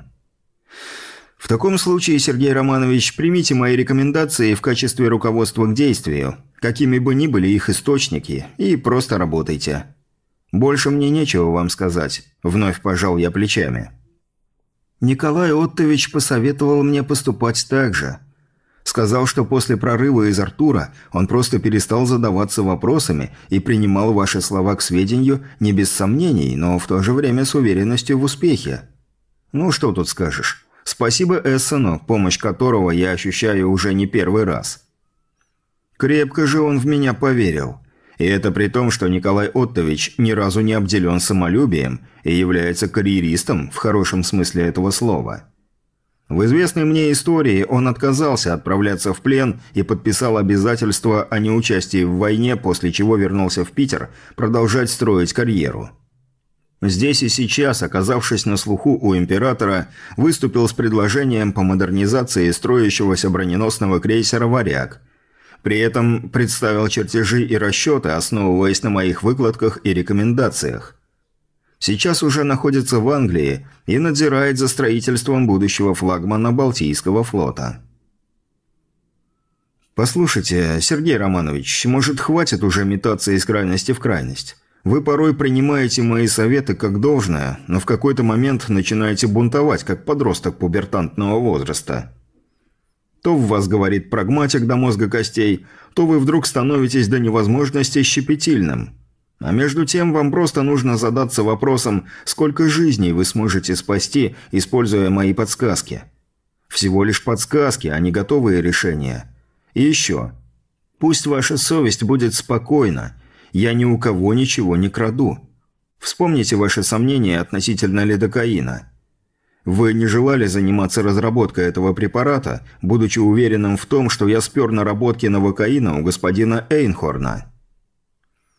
«В таком случае, Сергей Романович, примите мои рекомендации в качестве руководства к действию, какими бы ни были их источники, и просто работайте. Больше мне нечего вам сказать», – вновь пожал я плечами. «Николай Оттович посоветовал мне поступать так же. Сказал, что после прорыва из Артура он просто перестал задаваться вопросами и принимал ваши слова к сведению не без сомнений, но в то же время с уверенностью в успехе. Ну что тут скажешь? Спасибо Эссену, помощь которого я ощущаю уже не первый раз. Крепко же он в меня поверил. И это при том, что Николай Оттович ни разу не обделен самолюбием и является карьеристом в хорошем смысле этого слова. В известной мне истории он отказался отправляться в плен и подписал обязательство о неучастии в войне, после чего вернулся в Питер продолжать строить карьеру. Здесь и сейчас, оказавшись на слуху у императора, выступил с предложением по модернизации строящегося броненосного крейсера «Варяг». При этом представил чертежи и расчеты, основываясь на моих выкладках и рекомендациях. Сейчас уже находится в Англии и надзирает за строительством будущего флагмана Балтийского флота. «Послушайте, Сергей Романович, может, хватит уже метаться из крайности в крайность? Вы порой принимаете мои советы как должное, но в какой-то момент начинаете бунтовать, как подросток пубертантного возраста. То в вас говорит прагматик до мозга костей, то вы вдруг становитесь до невозможности щепетильным. А между тем вам просто нужно задаться вопросом, сколько жизней вы сможете спасти, используя мои подсказки. Всего лишь подсказки, а не готовые решения. И еще. Пусть ваша совесть будет спокойна. Я ни у кого ничего не краду. Вспомните ваши сомнения относительно лидокаина. Вы не желали заниматься разработкой этого препарата, будучи уверенным в том, что я спер наработки новокаина у господина Эйнхорна.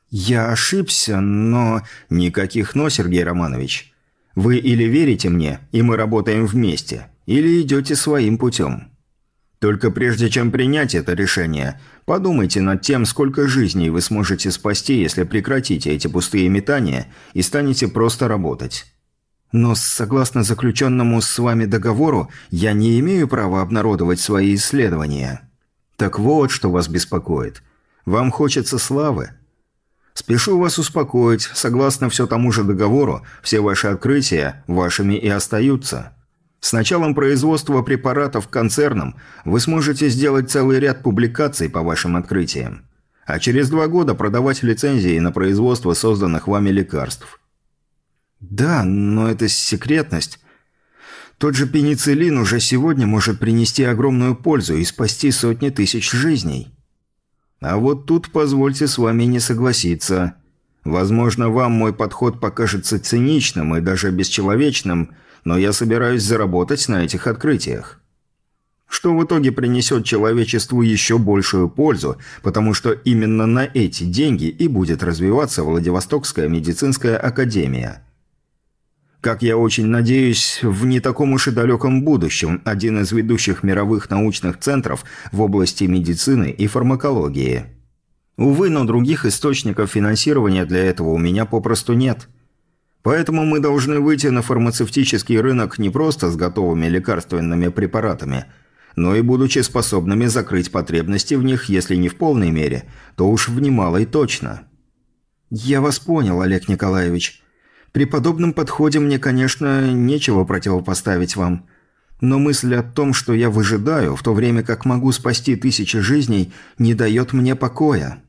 Я ошибся, но... Никаких «но», Сергей Романович. Вы или верите мне, и мы работаем вместе, или идете своим путем. Только прежде чем принять это решение, подумайте над тем, сколько жизней вы сможете спасти, если прекратите эти пустые метания и станете просто работать. Но согласно заключенному с вами договору, я не имею права обнародовать свои исследования. Так вот, что вас беспокоит. Вам хочется славы? Спешу вас успокоить, согласно все тому же договору, все ваши открытия вашими и остаются. С началом производства препаратов концерном вы сможете сделать целый ряд публикаций по вашим открытиям, а через 2 года продавать лицензии на производство созданных вами лекарств. Да, но это секретность. Тот же пенициллин уже сегодня может принести огромную пользу и спасти сотни тысяч жизней. А вот тут позвольте с вами не согласиться. Возможно, вам мой подход покажется циничным и даже бесчеловечным, но я собираюсь заработать на этих открытиях. Что в итоге принесет человечеству еще большую пользу, потому что именно на эти деньги и будет развиваться Владивостокская медицинская академия. Как я очень надеюсь, в не таком уж и далеком будущем один из ведущих мировых научных центров в области медицины и фармакологии. Увы, но других источников финансирования для этого у меня попросту нет. Поэтому мы должны выйти на фармацевтический рынок не просто с готовыми лекарственными препаратами, но и будучи способными закрыть потребности в них, если не в полной мере, то уж в немалой точно. Я вас понял, Олег Николаевич. При подобном подходе мне, конечно, нечего противопоставить вам. Но мысль о том, что я выжидаю, в то время как могу спасти тысячи жизней, не дает мне покоя.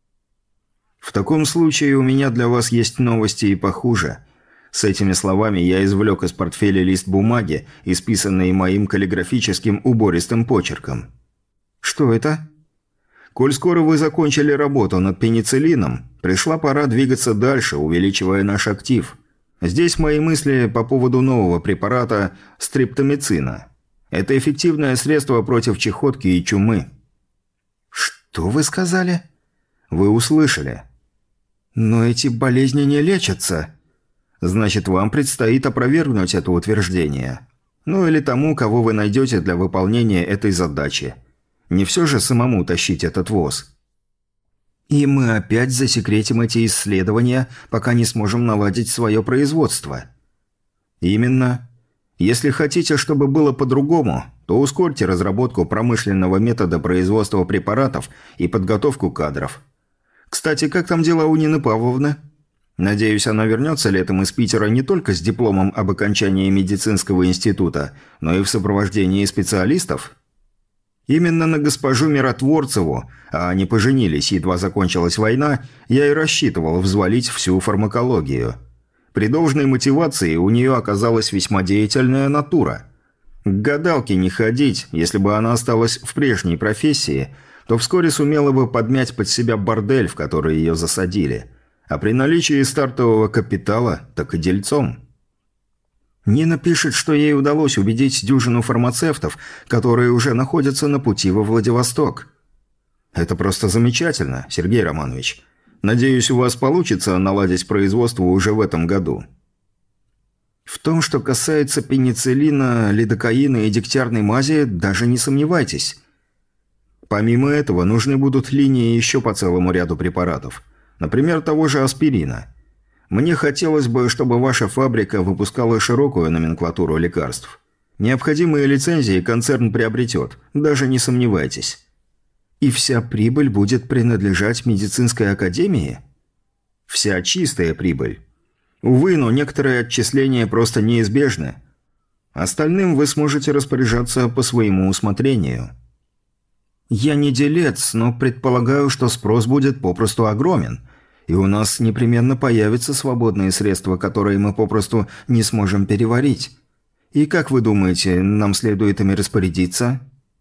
В таком случае у меня для вас есть новости и похуже. С этими словами я извлек из портфеля лист бумаги, исписанный моим каллиграфическим убористым почерком. Что это? Коль скоро вы закончили работу над пенициллином, пришла пора двигаться дальше, увеличивая наш актив. Здесь мои мысли по поводу нового препарата стриптомицина. Это эффективное средство против чехотки и чумы. Что вы сказали? Вы услышали. Но эти болезни не лечатся. Значит, вам предстоит опровергнуть это утверждение. Ну или тому, кого вы найдете для выполнения этой задачи. Не все же самому тащить этот воз. И мы опять засекретим эти исследования, пока не сможем наладить свое производство. Именно. Если хотите, чтобы было по-другому, то ускорьте разработку промышленного метода производства препаратов и подготовку кадров. Кстати, как там дела у Нины Павловны? Надеюсь, она вернется летом из Питера не только с дипломом об окончании медицинского института, но и в сопровождении специалистов? Именно на госпожу Миротворцеву, а они поженились, едва закончилась война, я и рассчитывал взвалить всю фармакологию. При должной мотивации у нее оказалась весьма деятельная натура. К гадалке не ходить, если бы она осталась в прежней профессии, то вскоре сумела бы подмять под себя бордель, в который ее засадили. А при наличии стартового капитала, так и дельцом. Нина пишет, что ей удалось убедить дюжину фармацевтов, которые уже находятся на пути во Владивосток. Это просто замечательно, Сергей Романович. Надеюсь, у вас получится наладить производство уже в этом году. В том, что касается пенициллина, лидокаина и дегтярной мази, даже не сомневайтесь. Помимо этого, нужны будут линии еще по целому ряду препаратов. Например, того же аспирина. Мне хотелось бы, чтобы ваша фабрика выпускала широкую номенклатуру лекарств. Необходимые лицензии концерн приобретет, даже не сомневайтесь. И вся прибыль будет принадлежать медицинской академии? Вся чистая прибыль. Увы, но некоторые отчисления просто неизбежны. Остальным вы сможете распоряжаться по своему усмотрению. Я не делец, но предполагаю, что спрос будет попросту огромен – и у нас непременно появятся свободные средства, которые мы попросту не сможем переварить. И как вы думаете, нам следует ими распорядиться?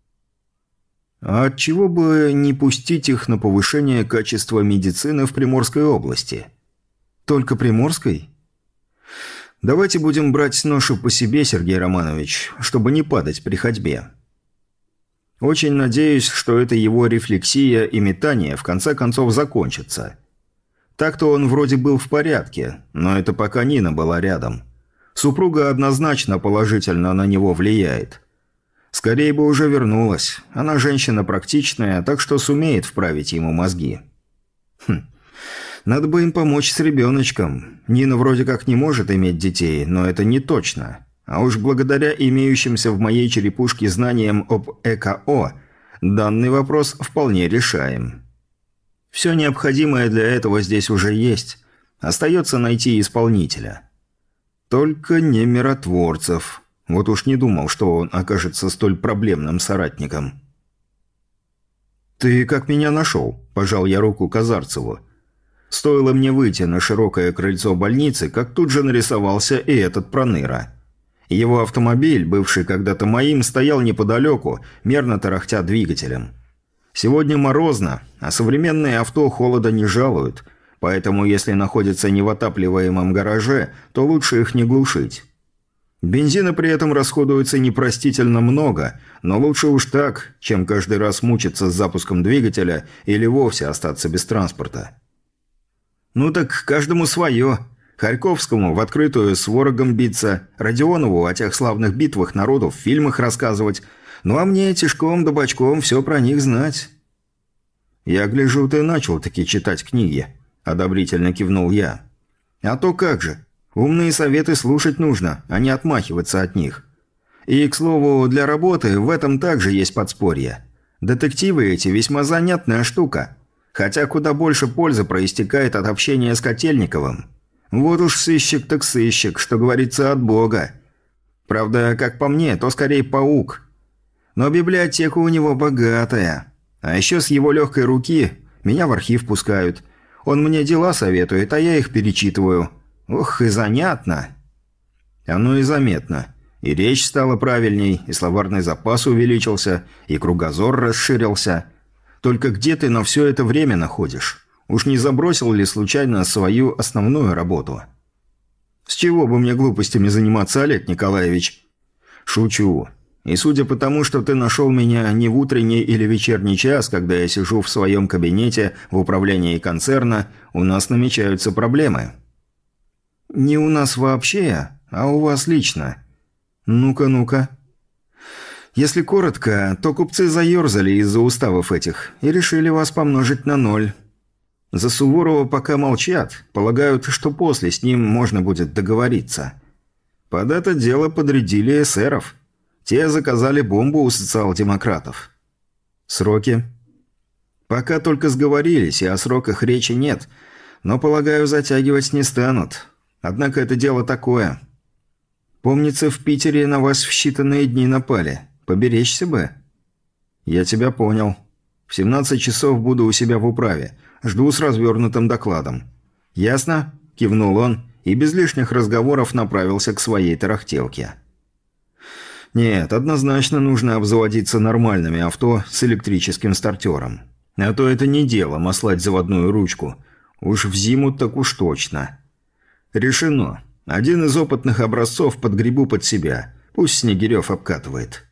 А отчего бы не пустить их на повышение качества медицины в Приморской области? Только Приморской? Давайте будем брать ношу по себе, Сергей Романович, чтобы не падать при ходьбе. Очень надеюсь, что эта его рефлексия и метание в конце концов закончатся. Так-то он вроде был в порядке, но это пока Нина была рядом. Супруга однозначно положительно на него влияет. Скорее бы уже вернулась. Она женщина практичная, так что сумеет вправить ему мозги. Надо бы им помочь с ребеночком. Нина вроде как не может иметь детей, но это не точно. А уж благодаря имеющимся в моей черепушке знаниям об ЭКО, данный вопрос вполне решаем. Все необходимое для этого здесь уже есть. Остается найти исполнителя. Только не миротворцев. Вот уж не думал, что он окажется столь проблемным соратником. «Ты как меня нашел?» – пожал я руку Казарцеву. Стоило мне выйти на широкое крыльцо больницы, как тут же нарисовался и этот проныра. Его автомобиль, бывший когда-то моим, стоял неподалеку, мерно тарахтя двигателем. Сегодня морозно, а современные авто холода не жалуют, поэтому если находятся не в отапливаемом гараже, то лучше их не глушить. Бензина при этом расходуется непростительно много, но лучше уж так, чем каждый раз мучиться с запуском двигателя или вовсе остаться без транспорта. Ну так каждому свое. Харьковскому в открытую с ворогом биться, Родионову о тех славных битвах народу в фильмах рассказывать, ну а мне тишком да бочком все про них знать. «Я гляжу, ты начал-таки читать книги», – одобрительно кивнул я. «А то как же. Умные советы слушать нужно, а не отмахиваться от них. И, к слову, для работы в этом также есть подспорье. Детективы эти весьма занятная штука, хотя куда больше пользы проистекает от общения с Котельниковым. Вот уж сыщик так сыщик, что говорится, от Бога. Правда, как по мне, то скорее паук. Но библиотека у него богатая. А еще с его легкой руки меня в архив пускают. Он мне дела советует, а я их перечитываю. Ох, и занятно. Оно и заметно. И речь стала правильней, и словарный запас увеличился, и кругозор расширился. Только где ты на все это время находишь? Уж не забросил ли случайно свою основную работу? С чего бы мне глупостями заниматься, Олег Николаевич? Шучу. И судя по тому, что ты нашел меня не в утренний или вечерний час, когда я сижу в своем кабинете в управлении концерна, у нас намечаются проблемы. Не у нас вообще, а у вас лично. Ну-ка. Если коротко, то купцы заерзали из-за уставов этих и решили вас помножить на 0. За Суворова пока молчат, полагают, что после с ним можно будет договориться. Под это дело подрядили эсеров. Те заказали бомбу у социал-демократов. Сроки? Пока только сговорились, и о сроках речи нет, но, полагаю, затягивать не станут. Однако это дело такое. Помнится, в Питере на вас в считанные дни напали. Поберечься бы. Я тебя понял. В 17 часов буду у себя в управе. Жду с развернутым докладом. Ясно? Кивнул он и без лишних разговоров направился к своей тарахтелке. Нет, однозначно нужно обзаводиться нормальными авто с электрическим стартером. А то это не дело маслать заводную ручку. Уж в зиму так уж точно. Решено. Один из опытных образцов подгребу под себя. Пусть Снегирев обкатывает.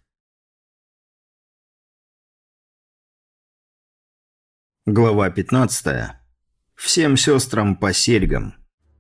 Глава 15. Всем сестрам по серьгам.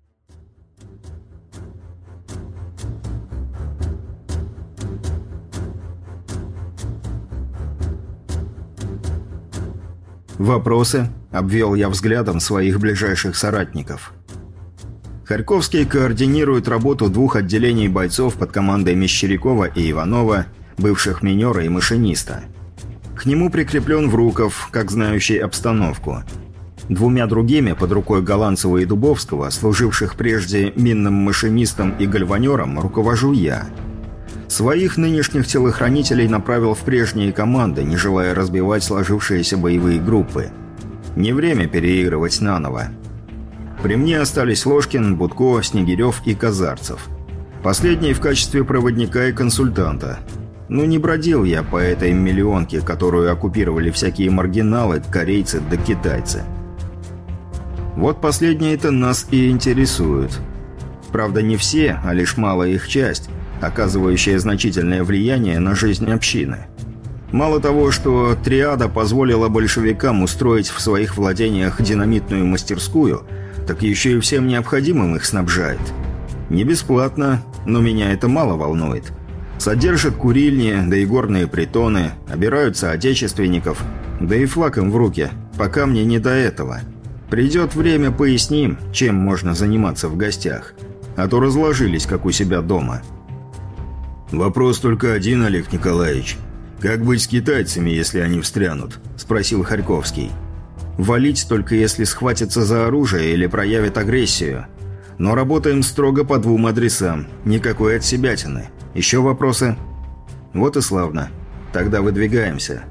«Вопросы?» – обвел я взглядом своих ближайших соратников. Харьковский координирует работу 2 отделений бойцов под командой Мещерякова и Иванова, бывших минера и машиниста. К нему прикреплен Вруков, как знающий обстановку. 2 другими, под рукой Голландцева и Дубовского, служивших прежде минным машинистом и гальванером, руковожу я. Своих нынешних телохранителей направил в прежние команды, не желая разбивать сложившиеся боевые группы. Не время переигрывать наново. При мне остались Ложкин, Будко, Снегирев и Казарцев. Последний в качестве проводника и консультанта. Ну не бродил я по этой миллионке, которую оккупировали всякие маргиналы, корейцы да китайцы. Вот последние-то нас и интересуют. Правда, не все, а лишь малая их часть, оказывающая значительное влияние на жизнь общины. Мало того, что триада позволила большевикам устроить в своих владениях динамитную мастерскую, так еще и всем необходимым их снабжает. Не бесплатно, но меня это мало волнует. Содержат курильни, да и горные притоны, обираются отечественников, да и флаг им в руки, пока мне не до этого. Придет время, поясним, чем можно заниматься в гостях, а то разложились, как у себя дома. «Вопрос только один, Олег Николаевич. Как быть с китайцами, если они встрянут?» – спросил Харьковский. «Валить только если схватятся за оружие или проявят агрессию. Но работаем строго по 2 адресам, никакой отсебятины. Еще вопросы?» «Вот и славно. Тогда выдвигаемся».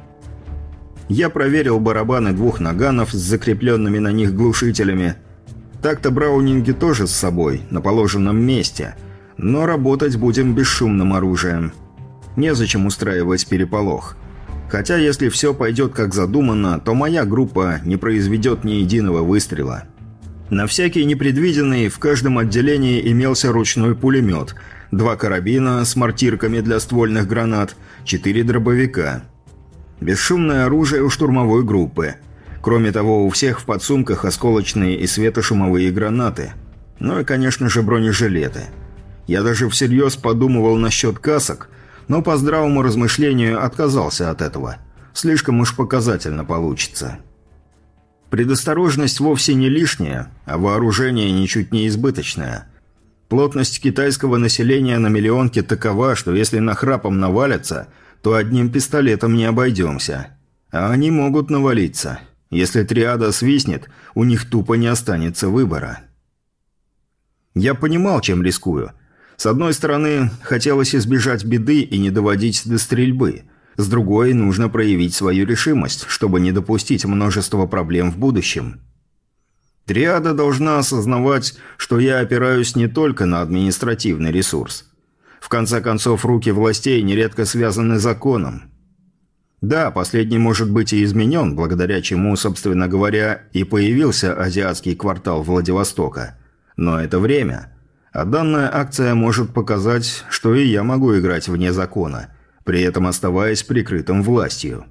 Я проверил барабаны 2 наганов с закрепленными на них глушителями. Так-то браунинги тоже с собой, на положенном месте, но работать будем бесшумным оружием. Незачем устраивать переполох. Хотя, если все пойдет как задумано, то моя группа не произведет ни единого выстрела. На всякий непредвиденный в каждом отделении имелся ручной пулемет, 2 карабина с мортирками для ствольных гранат, 4 дробовика. Бесшумное оружие у штурмовой группы. Кроме того, у всех в подсумках осколочные и светошумовые гранаты. Ну и, конечно же, бронежилеты. Я даже всерьез подумывал насчет касок, но по здравому размышлению отказался от этого. Слишком уж показательно получится. Предосторожность вовсе не лишняя, а вооружение ничуть не избыточное. Плотность китайского населения на миллионке такова, что если нахрапом навалятся, то одним пистолетом не обойдемся. А они могут навалиться. Если триада свистнет, у них тупо не останется выбора. Я понимал, чем рискую. С одной стороны, хотелось избежать беды и не доводить до стрельбы. С другой, нужно проявить свою решимость, чтобы не допустить множества проблем в будущем. Триада должна осознавать, что я опираюсь не только на административный ресурс. В конце концов, руки властей нередко связаны законом. Да, последний может быть и изменен, благодаря чему, собственно говоря, и появился азиатский квартал Владивостока. Но это время. А данная акция может показать, что и я могу играть вне закона, при этом оставаясь прикрытым властью.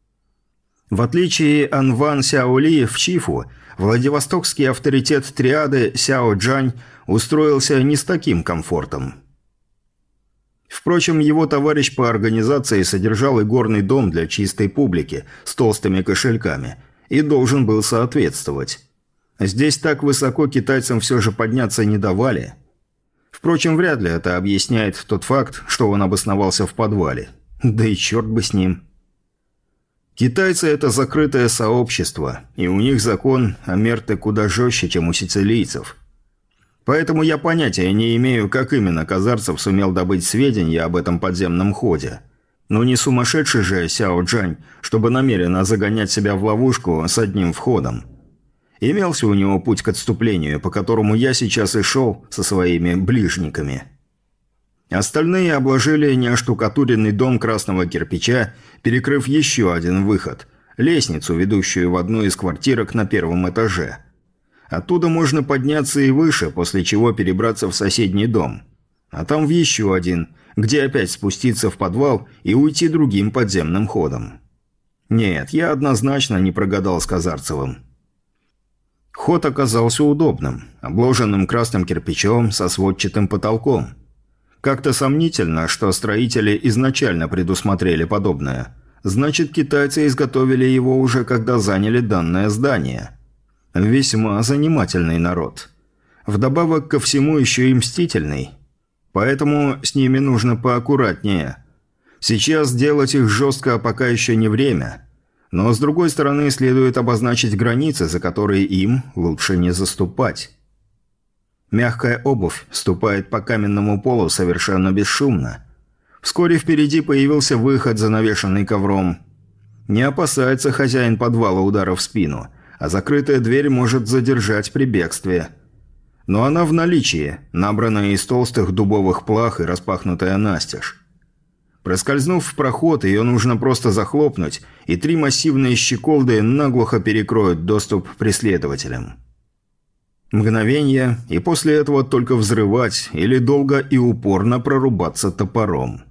В отличие Анван Сяоли в Чифу, владивостокский авторитет триады Сяо Джань устроился не с таким комфортом. Впрочем, его товарищ по организации содержал и горный дом для чистой публики с толстыми кошельками и должен был соответствовать. Здесь так высоко китайцам все же подняться не давали. Впрочем, вряд ли это объясняет тот факт, что он обосновался в подвале. Да и черт бы с ним. Китайцы – это закрытое сообщество, и у них закон о мерте куда жестче, чем у сицилийцев. Поэтому я понятия не имею, как именно Казарцев сумел добыть сведения об этом подземном ходе. Но не сумасшедший же Сяо Джань, чтобы намеренно загонять себя в ловушку с одним входом. Имелся у него путь к отступлению, по которому я сейчас и шел со своими ближниками. Остальные обложили неоштукатуренный дом красного кирпича, перекрыв еще один выход – лестницу, ведущую в одну из квартирок на 1-м этаже. Оттуда можно подняться и выше, после чего перебраться в соседний дом. А там в еще один, где опять спуститься в подвал и уйти другим подземным ходом. Нет, я однозначно не прогадал с Казарцевым. Ход оказался удобным, обложенным красным кирпичом со сводчатым потолком. Как-то сомнительно, что строители изначально предусмотрели подобное. Значит, китайцы изготовили его уже когда заняли данное здание. Весьма занимательный народ. Вдобавок ко всему еще и мстительный. Поэтому с ними нужно поаккуратнее. Сейчас делать их жестко пока еще не время. Но с другой стороны, следует обозначить границы, за которые им лучше не заступать. Мягкая обувь ступает по каменному полу совершенно бесшумно. Вскоре впереди появился выход, занавешенный ковром. Не опасается хозяин подвала удара в спину, а закрытая дверь может задержать при бегстве. Но она в наличии, набранная из толстых дубовых плах и распахнутая настежь. Проскользнув в проход, ее нужно просто захлопнуть, и 3 массивные щеколды наглухо перекроют доступ преследователям. Мгновение, и после этого только взрывать или долго и упорно прорубаться топором.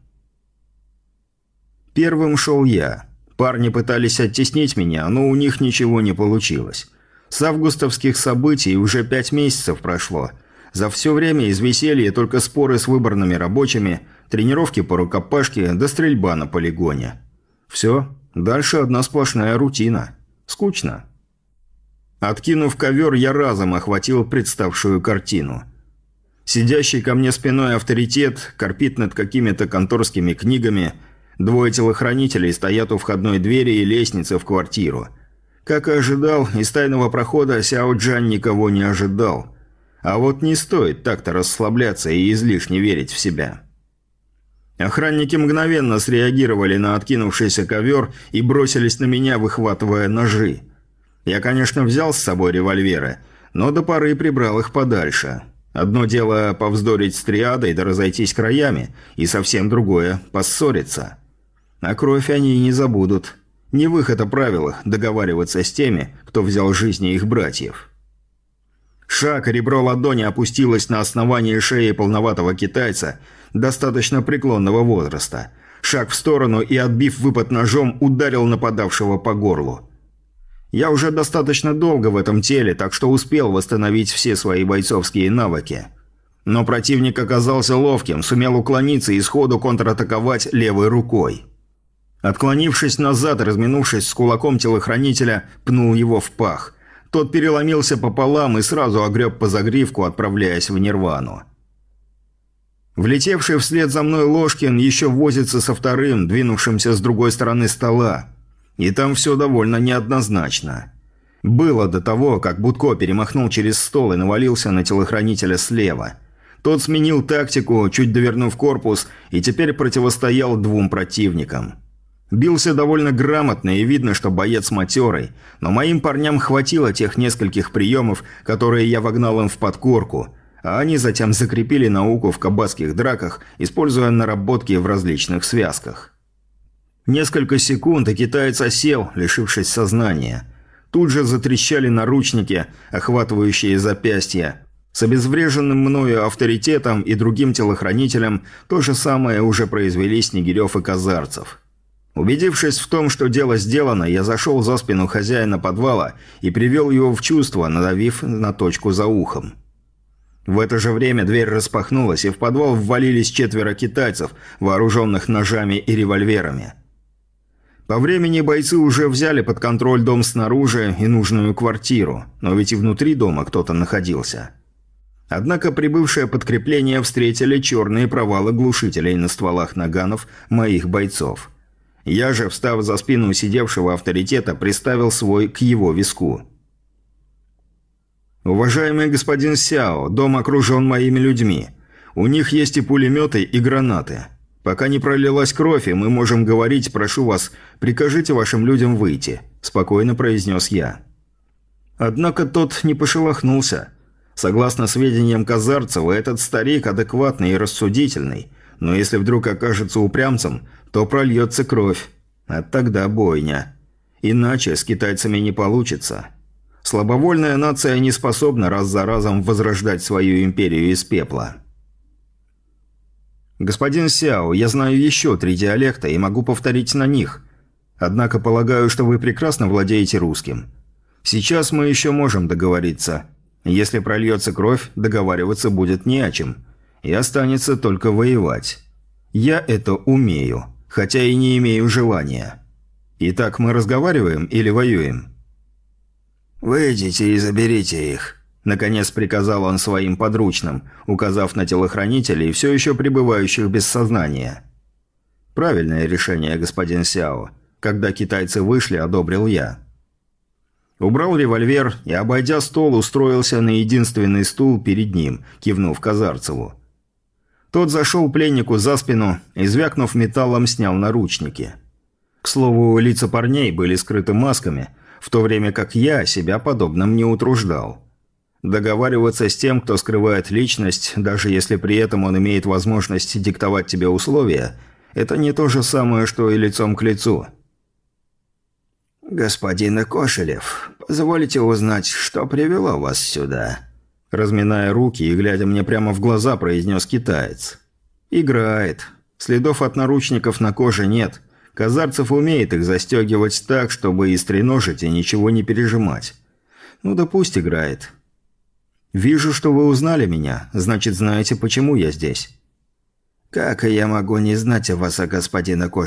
Первым шел я. Парни пытались оттеснить меня, но у них ничего не получилось. С августовских событий уже 5 месяцев прошло. За все время из веселья только споры с выборными рабочими, тренировки по рукопашке да стрельба на полигоне. Все, дальше одна сплошная рутина. Скучно. Откинув ковер, я разом охватил представшую картину. Сидящий ко мне спиной авторитет корпит над какими-то конторскими книгами, двое телохранителей стоят у входной двери и лестницы в квартиру. Как и ожидал, из тайного прохода Сяо Джан никого не ожидал. А вот не стоит так-то расслабляться и излишне верить в себя. Охранники мгновенно среагировали на откинувшийся ковер и бросились на меня, выхватывая ножи. Я, конечно, взял с собой револьверы, но до поры прибрал их подальше. Одно дело повздорить с триадой да разойтись краями, и совсем другое – поссориться. А кровь они и не забудут. Не в их это правилах договариваться с теми, кто взял жизни их братьев. Шаг, ребро ладони опустилось на основание шеи полноватого китайца, достаточно преклонного возраста. Шаг в сторону и, отбив выпад ножом, ударил нападавшего по горлу. Я уже достаточно долго в этом теле, так что успел восстановить все свои бойцовские навыки. Но противник оказался ловким, сумел уклониться и сходу контратаковать левой рукой. Отклонившись назад, разминувшись с кулаком телохранителя, пнул его в пах. Тот переломился пополам и сразу огреб по загривку, отправляясь в нирвану. Влетевший вслед за мной Ложкин еще возится со вторым, двинувшимся с другой стороны стола. И там все довольно неоднозначно. Было до того, как Будко перемахнул через стол и навалился на телохранителя слева. Тот сменил тактику, чуть довернув корпус, и теперь противостоял двум противникам. Бился довольно грамотно, и видно, что боец матерый, но моим парням хватило тех нескольких приемов, которые я вогнал им в подкорку, а они затем закрепили науку в кабацких драках, используя наработки в различных связках. Несколько секунд, и китаец осел, лишившись сознания. Тут же затрещали наручники, охватывающие запястья. С обезвреженным мною авторитетом и другим телохранителем то же самое уже произвели Снегирев и Казарцев. Убедившись в том, что дело сделано, я зашел за спину хозяина подвала и привел его в чувство, надавив на точку за ухом. В это же время дверь распахнулась, и в подвал ввалились 4 китайцев, вооруженных ножами и револьверами. По времени бойцы уже взяли под контроль дом снаружи и нужную квартиру, но ведь и внутри дома кто-то находился. Однако прибывшее подкрепление встретили черные провалы глушителей на стволах наганов моих бойцов. Я же, встав за спину сидевшего авторитета, приставил свой к его виску. «Уважаемый господин Сяо, дом окружен моими людьми. У них есть и пулеметы, и гранаты. Пока не пролилась кровь, и мы можем говорить, прошу вас, прикажите вашим людям выйти», – спокойно произнес я. Однако тот не пошелохнулся. Согласно сведениям Казарцева, этот старик адекватный и рассудительный, но если вдруг окажется упрямцем, то прольется кровь, а тогда бойня. Иначе с китайцами не получится. Слабовольная нация не способна раз за разом возрождать свою империю из пепла. «Господин Сяо, я знаю еще 3 диалекта и могу повторить на них. Однако полагаю, что вы прекрасно владеете русским. Сейчас мы еще можем договориться. Если прольется кровь, договариваться будет не о чем. И останется только воевать. Я это умею, хотя и не имею желания. Итак, мы разговариваем или воюем?» «Выйдите и заберите их», – наконец приказал он своим подручным, указав на телохранителей, все еще пребывающих без сознания. «Правильное решение, господин Сяо. Когда китайцы вышли, одобрил я». Убрал револьвер и, обойдя стол, устроился на единственный стул перед ним, кивнув Казарцеву. Тот зашел пленнику за спину и, звякнув металлом, снял наручники. К слову, лица парней были скрыты масками, в то время как я себя подобным не утруждал. Договариваться с тем, кто скрывает личность, даже если при этом он имеет возможность диктовать тебе условия, это не то же самое, что и лицом к лицу. «Господин Кошелев, позвольте узнать, что привело вас сюда?» Разминая руки и глядя мне прямо в глаза, произнес китаец. «Играет. Следов от наручников на коже нет. Казарцев умеет их застегивать так, чтобы и стреножить, и ничего не пережимать. Ну да пусть играет. Вижу, что вы узнали меня, значит, знаете, почему я здесь. Как я могу не знать о вас, господин Кошин?